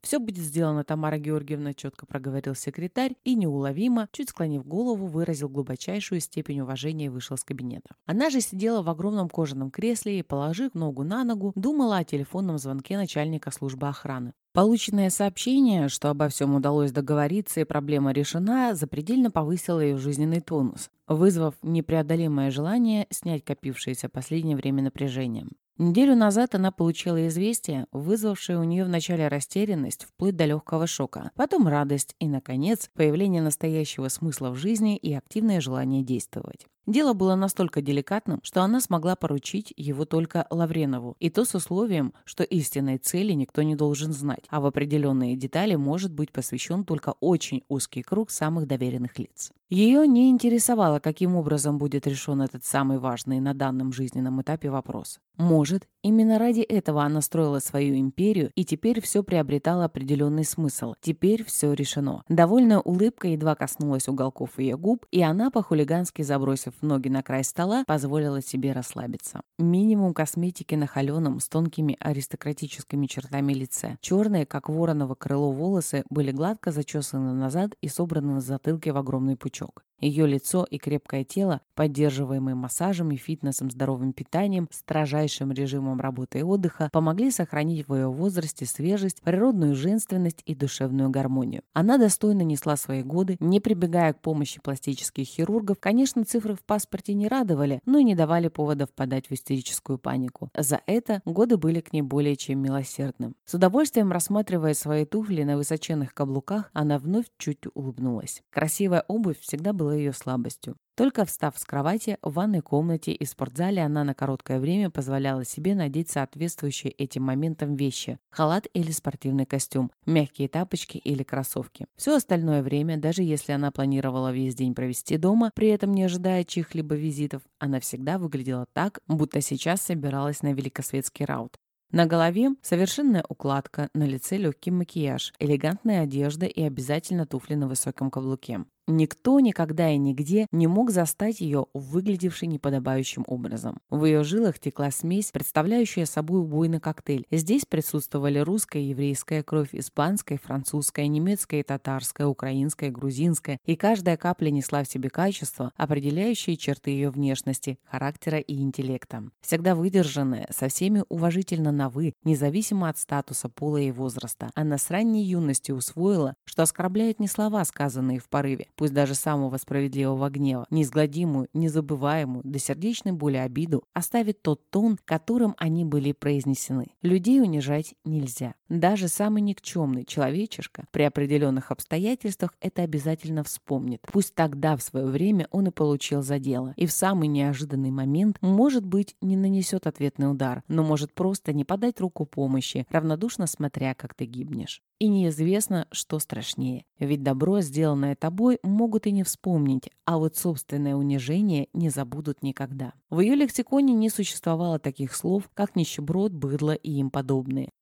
«Все будет сделано, Тамара Георгиевна», — четко проговорил секретарь и неуловимо, чуть склонив голову, выразил глубочайшую степень уважения и вышел из кабинета. Она же сидела в огромном кожаном кресле и, положив ногу на ногу, думала о телефонном звонке начальника службы охраны. Полученное сообщение, что обо всем удалось договориться и проблема решена, запредельно повысило ее жизненный тонус, вызвав непреодолимое желание снять копившееся последнее время напряжение. Неделю назад она получила известие, вызвавшее у нее вначале растерянность, вплоть до легкого шока, потом радость и, наконец, появление настоящего смысла в жизни и активное желание действовать. Дело было настолько деликатным, что она смогла поручить его только Лавренову, и то с условием, что истинной цели никто не должен знать, а в определенные детали может быть посвящен только очень узкий круг самых доверенных лиц. Ее не интересовало, каким образом будет решен этот самый важный на данном жизненном этапе вопрос. Может, именно ради этого она строила свою империю, и теперь все приобретало определенный смысл. Теперь все решено. Довольная улыбка едва коснулась уголков ее губ, и она, по-хулигански забросив ноги на край стола, позволила себе расслабиться. Минимум косметики на холеном, с тонкими аристократическими чертами лице. Черные, как вороново крыло, волосы были гладко зачесаны назад и собраны на затылке в огромный пучок. Ее лицо и крепкое тело, поддерживаемые массажем и фитнесом, здоровым питанием, строжайшим режимом работы и отдыха, помогли сохранить в ее возрасте свежесть, природную женственность и душевную гармонию. Она достойно несла свои годы, не прибегая к помощи пластических хирургов. Конечно, цифры в паспорте не радовали, но и не давали повода впадать в истерическую панику. За это годы были к ней более чем милосердным. С удовольствием рассматривая свои туфли на высоченных каблуках, она вновь чуть улыбнулась. Красивая обувь всегда была ее слабостью. Только встав с кровати, в ванной комнате и спортзале она на короткое время позволяла себе надеть соответствующие этим моментам вещи – халат или спортивный костюм, мягкие тапочки или кроссовки. Все остальное время, даже если она планировала весь день провести дома, при этом не ожидая чьих-либо визитов, она всегда выглядела так, будто сейчас собиралась на великосветский раут. На голове совершенная укладка, на лице легкий макияж, элегантная одежда и обязательно туфли на высоком каблуке. Никто никогда и нигде не мог застать ее выглядевшей неподобающим образом. В ее жилах текла смесь, представляющая собой убойный коктейль. Здесь присутствовали русская и еврейская кровь, испанская, французская, немецкая и татарская, украинская, грузинская, и каждая капля несла в себе качества, определяющие черты ее внешности, характера и интеллекта. Всегда выдержанная, со всеми уважительно на «вы», независимо от статуса, пола и возраста. Она с ранней юности усвоила, что оскорбляют не слова, сказанные в порыве, пусть даже самого справедливого гнева, неизгладимую, незабываемую, до сердечной боли обиду оставит тот тон, которым они были произнесены. Людей унижать нельзя. Даже самый никчемный человечишка при определенных обстоятельствах это обязательно вспомнит. Пусть тогда в свое время он и получил за дело. И в самый неожиданный момент, может быть, не нанесет ответный удар, но может просто не подать руку помощи, равнодушно смотря, как ты гибнешь. И неизвестно, что страшнее. Ведь добро, сделанное тобой, могут и не вспомнить, а вот собственное унижение не забудут никогда. В ее лексиконе не существовало таких слов, как нищеброд, быдло и им подобные.